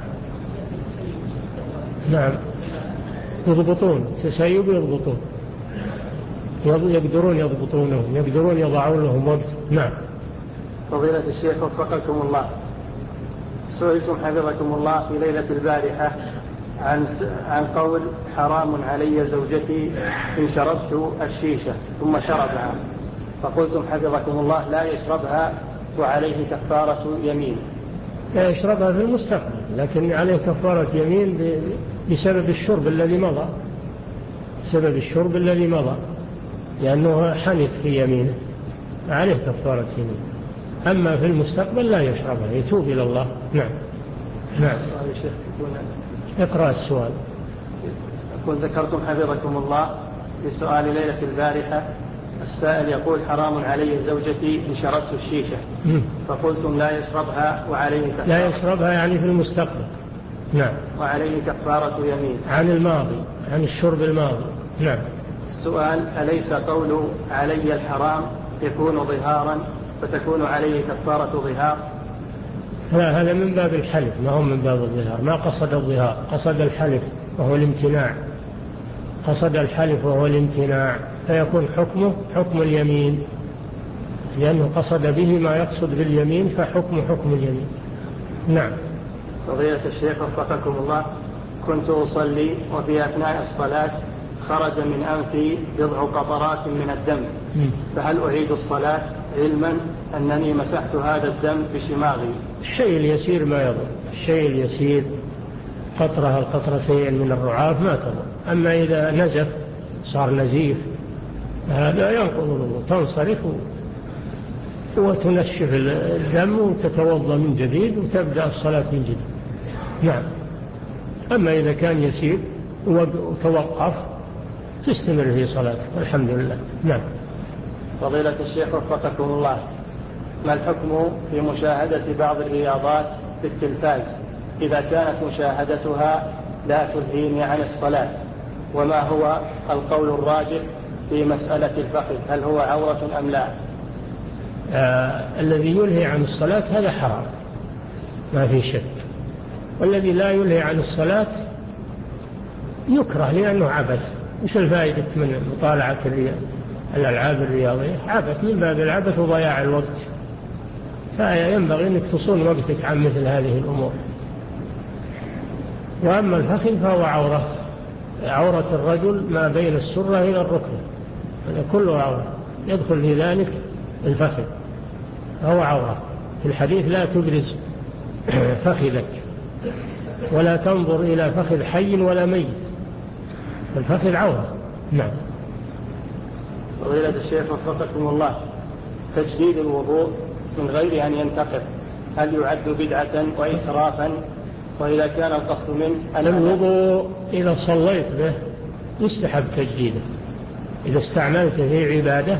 نعم. يضبطون تسيب يضبطون، يقدرون يضبطونه، يقدرون يضعون لهم وقت. نعم. فضيلة الشيخ وفقكم الله، سئلتم حفظكم الله في ليلة البارحة عن عن قول حرام علي زوجتي إن شربت الشيشة ثم شربها، فقلتم حفظكم الله لا يشربها وعليه كفارة يمين، لا يشربها في المستقبل، لكن عليه كفارة يمين بسبب الشرب الذي مضى، بسبب الشرب الذي مضى، لأنه حنث في يمينه، عليه كفارة يمين. أما في المستقبل لا يشربها، يتوب إلى الله. نعم. نعم. اقرأ السؤال. يقول: ذكرتم حفظكم الله في سؤال ليلة البارحة السائل يقول: حرام علي زوجتي إن شربت الشيشة، فقلتم لا يشربها وعليه كفارة. لا يشربها يعني في المستقبل. نعم. وعليه كفارة يمين عن الماضي، عن الشرب الماضي. نعم. السؤال: أليس قول علي الحرام يكون ظهارا فتكون عليه كفارة ظهار؟ لا، هذا من باب الحلف، ما هو من باب الظهار. ما قصد الظهار، قصد الحلف وهو الامتناع، قصد الحلف وهو الامتناع، فيكون حكمه حكم اليمين، لأنه قصد به ما يقصد باليمين، فحكم حكم اليمين. نعم. فضيلة الشيخ وفقكم الله، كنت أصلي وفي أثناء الصلاة خرج من أنفي بضع قطرات من الدم، فهل أعيد الصلاة علما أنني مسحت هذا الدم بشماغي؟ الشيء اليسير ما يضر، الشيء اليسير قطرة القطرتين من الرعاف ما تضر. أما إذا نزف صار نزيف هذا ينقض الوضوء، تنصرف وتنشف الدم وتتوضأ من جديد وتبدأ الصلاة من جديد. نعم. أما إذا كان يسير وتوقف تستمر في صلاتك والحمد لله. نعم. فضيلة الشيخ وفقكم الله، ما الحكم في مشاهدة بعض الرياضات في التلفاز إذا كانت مشاهدتها لا تلهيني عن الصلاة؟ وما هو القول الراجح في مسألة الفخذ، هل هو عورة أم لا؟ آه الذي يلهي عن الصلاة هذا حرام ما في شك، والذي لا يلهي عن الصلاة يكره لأنه عبث. وش الفائدة من مطالعة الألعاب الرياضية؟ عبث، من باب العبث وضياع الوقت، فينبغي أنك تصون وقتك عن مثل هذه الأمور. وأما الفخذ فهو عورة، عورة الرجل ما بين السرة إلى الركبة، هذا كله عورة، يدخل في ذلك الفخذ، فهو عورة. في الحديث: لا تبرز فخذك ولا تنظر إلى فخذ حي ولا ميت، الفخذ عورة. نعم. فضيلة الشيخ وفقكم الله، تجديد الوضوء من غير أن ينتقض هل يعد بدعة وإسرافا؟ وإذا كان القصد منه الوضوء إذا صليت به يستحب تجديده، إذا استعملت في عبادة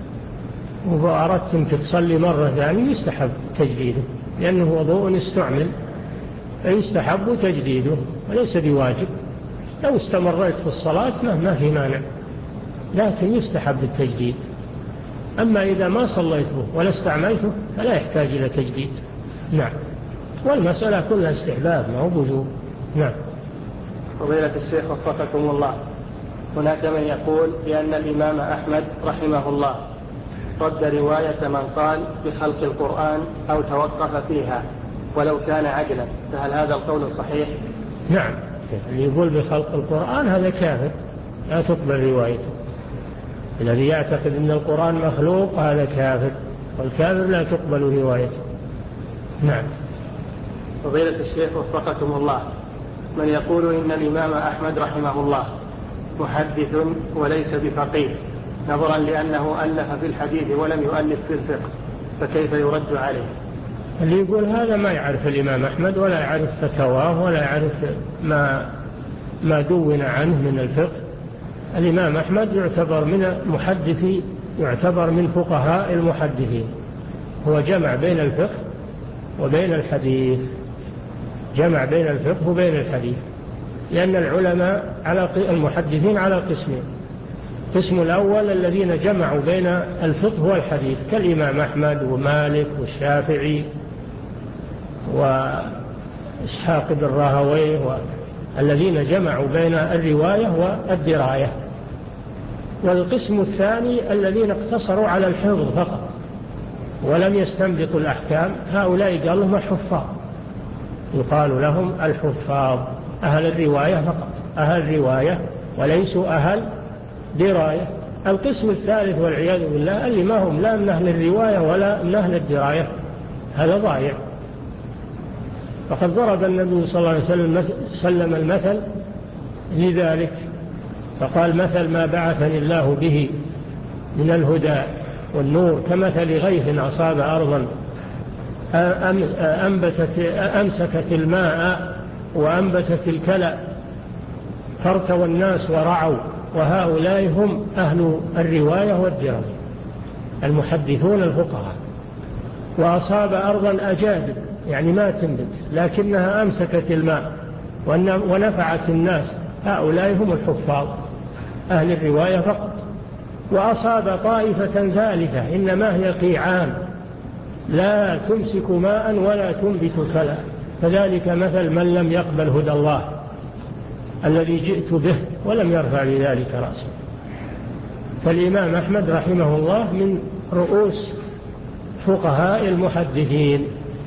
وأردت أن تصلي مرة ثانية يستحب تجديده، لأنه وضوء استعمل فيستحب تجديده وليس بواجب. لو استمريت في الصلاة ما في مانع، لكن يستحب التجديد. أما إذا ما صليت به ولا استعملته فلا يحتاج إلى تجديد. نعم. والمسألة كلها استحباب ما هو وجوب. نعم. فضيلة الشيخ وفقكم الله، هناك من يقول بأن الإمام أحمد رحمه الله رد رواية من قال بخلق القرآن أو توقف فيها ولو كان عدلا، فهل هذا القول صحيح؟ نعم. اللي يقول بخلق القرآن هذا كافر، لا تقبل روايته. الذي يعتقد أن القرآن مخلوق هذا كافر، والكافر لا تقبل روايته. نعم. فضيلة الشيخ وفقكم الله، من يقول إن الإمام أحمد رحمه الله محدث وليس بفقيه، نظرا لأنه ألف في الحديث ولم يؤلف في الفقه، فكيف يرد عليه؟ اللي يقول هذا ما يعرف الإمام أحمد ولا يعرف فتواه ولا يعرف ما ما دون عنه من الفقه. الإمام أحمد يعتبر من محدثي، يعتبر من فقهاء المحدثين، هو جمع بين الفقه وبين الحديث، جمع بين الفقه وبين الحديث، لأن العلماء على المحدثين على قسمين: قسم الأول الذين جمعوا بين الفقه والحديث كالإمام أحمد ومالك والشافعي وإسحاق بن راهويه، الذين جمعوا بين الرواية والدراية. والقسم الثاني الذين اقتصروا على الحفظ فقط ولم يستنبطوا الأحكام، هؤلاء قال لهم الحفاظ، يقال لهم الحفاظ، أهل الرواية فقط، أهل رواية وليسوا أهل دراية. القسم الثالث والعياذ بالله اللي ما هم لا من أهل الرواية ولا من أهل الدراية، هذا ضايع. فقد ضرب النبي صلى الله عليه وسلم سلم المثل لذلك، فقال مثل ما بعثني الله به من الهدى والنور كمثل غيث أصاب أرضا أنبتت أمسكت الماء وأنبتت الكلأ فارتوى الناس ورعوا، وهؤلاء هم أهل الرواية والدراسة المحدثون الفقهاء. وأصاب أرضا أجادب يعني ما تنبت لكنها أمسكت الماء ونفعت الناس، هؤلاء هم الحفاظ أهل الرواية فقط. وأصاب طائفة ثالثة إنما هي قيعان لا تمسك ماء ولا تنبت كلا، فذلك مثل من لم يقبل هدى الله الذي جئت به ولم يرفع بذلك رأسه. فالإمام أحمد رحمه الله من رؤوس فقهاء المحدثين،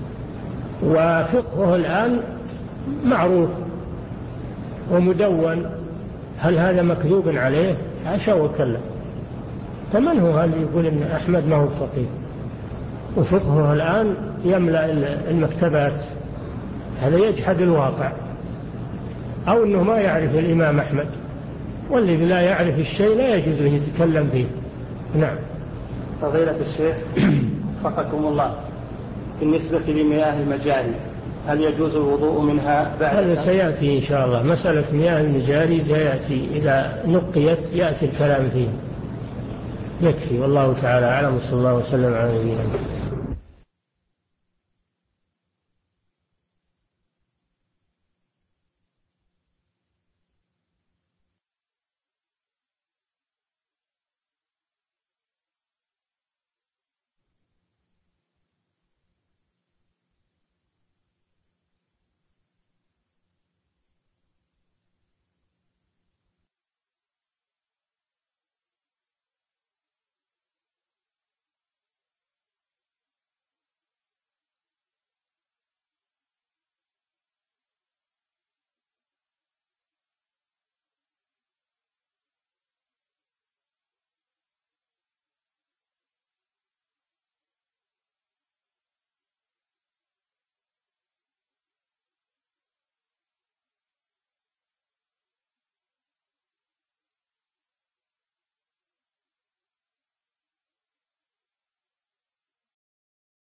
وفقهه الآن معروف ومدون. هل هذا مكذوب عليه؟ حاشا وكلا. فمن هو اللي يقول إن أحمد ما هو فقيه وفقهه الآن يملأ المكتبات؟ هذا يجحد الواقع، أو أنه ما يعرف الإمام أحمد، والذي لا يعرف الشيء لا يجوز أن يتكلم فيه. نعم. فضيلة الشيخ وفقكم الله، بالنسبة لمياه المجاري هل يجوز الوضوء منها بعد؟ هذا سيأتي إن شاء الله، مسألة مياه المجاري سيأتي إذا نقيت يأتي الكلام فيه. يكفي، والله تعالى أعلم، صلى الله وسلم على نبينا محمد.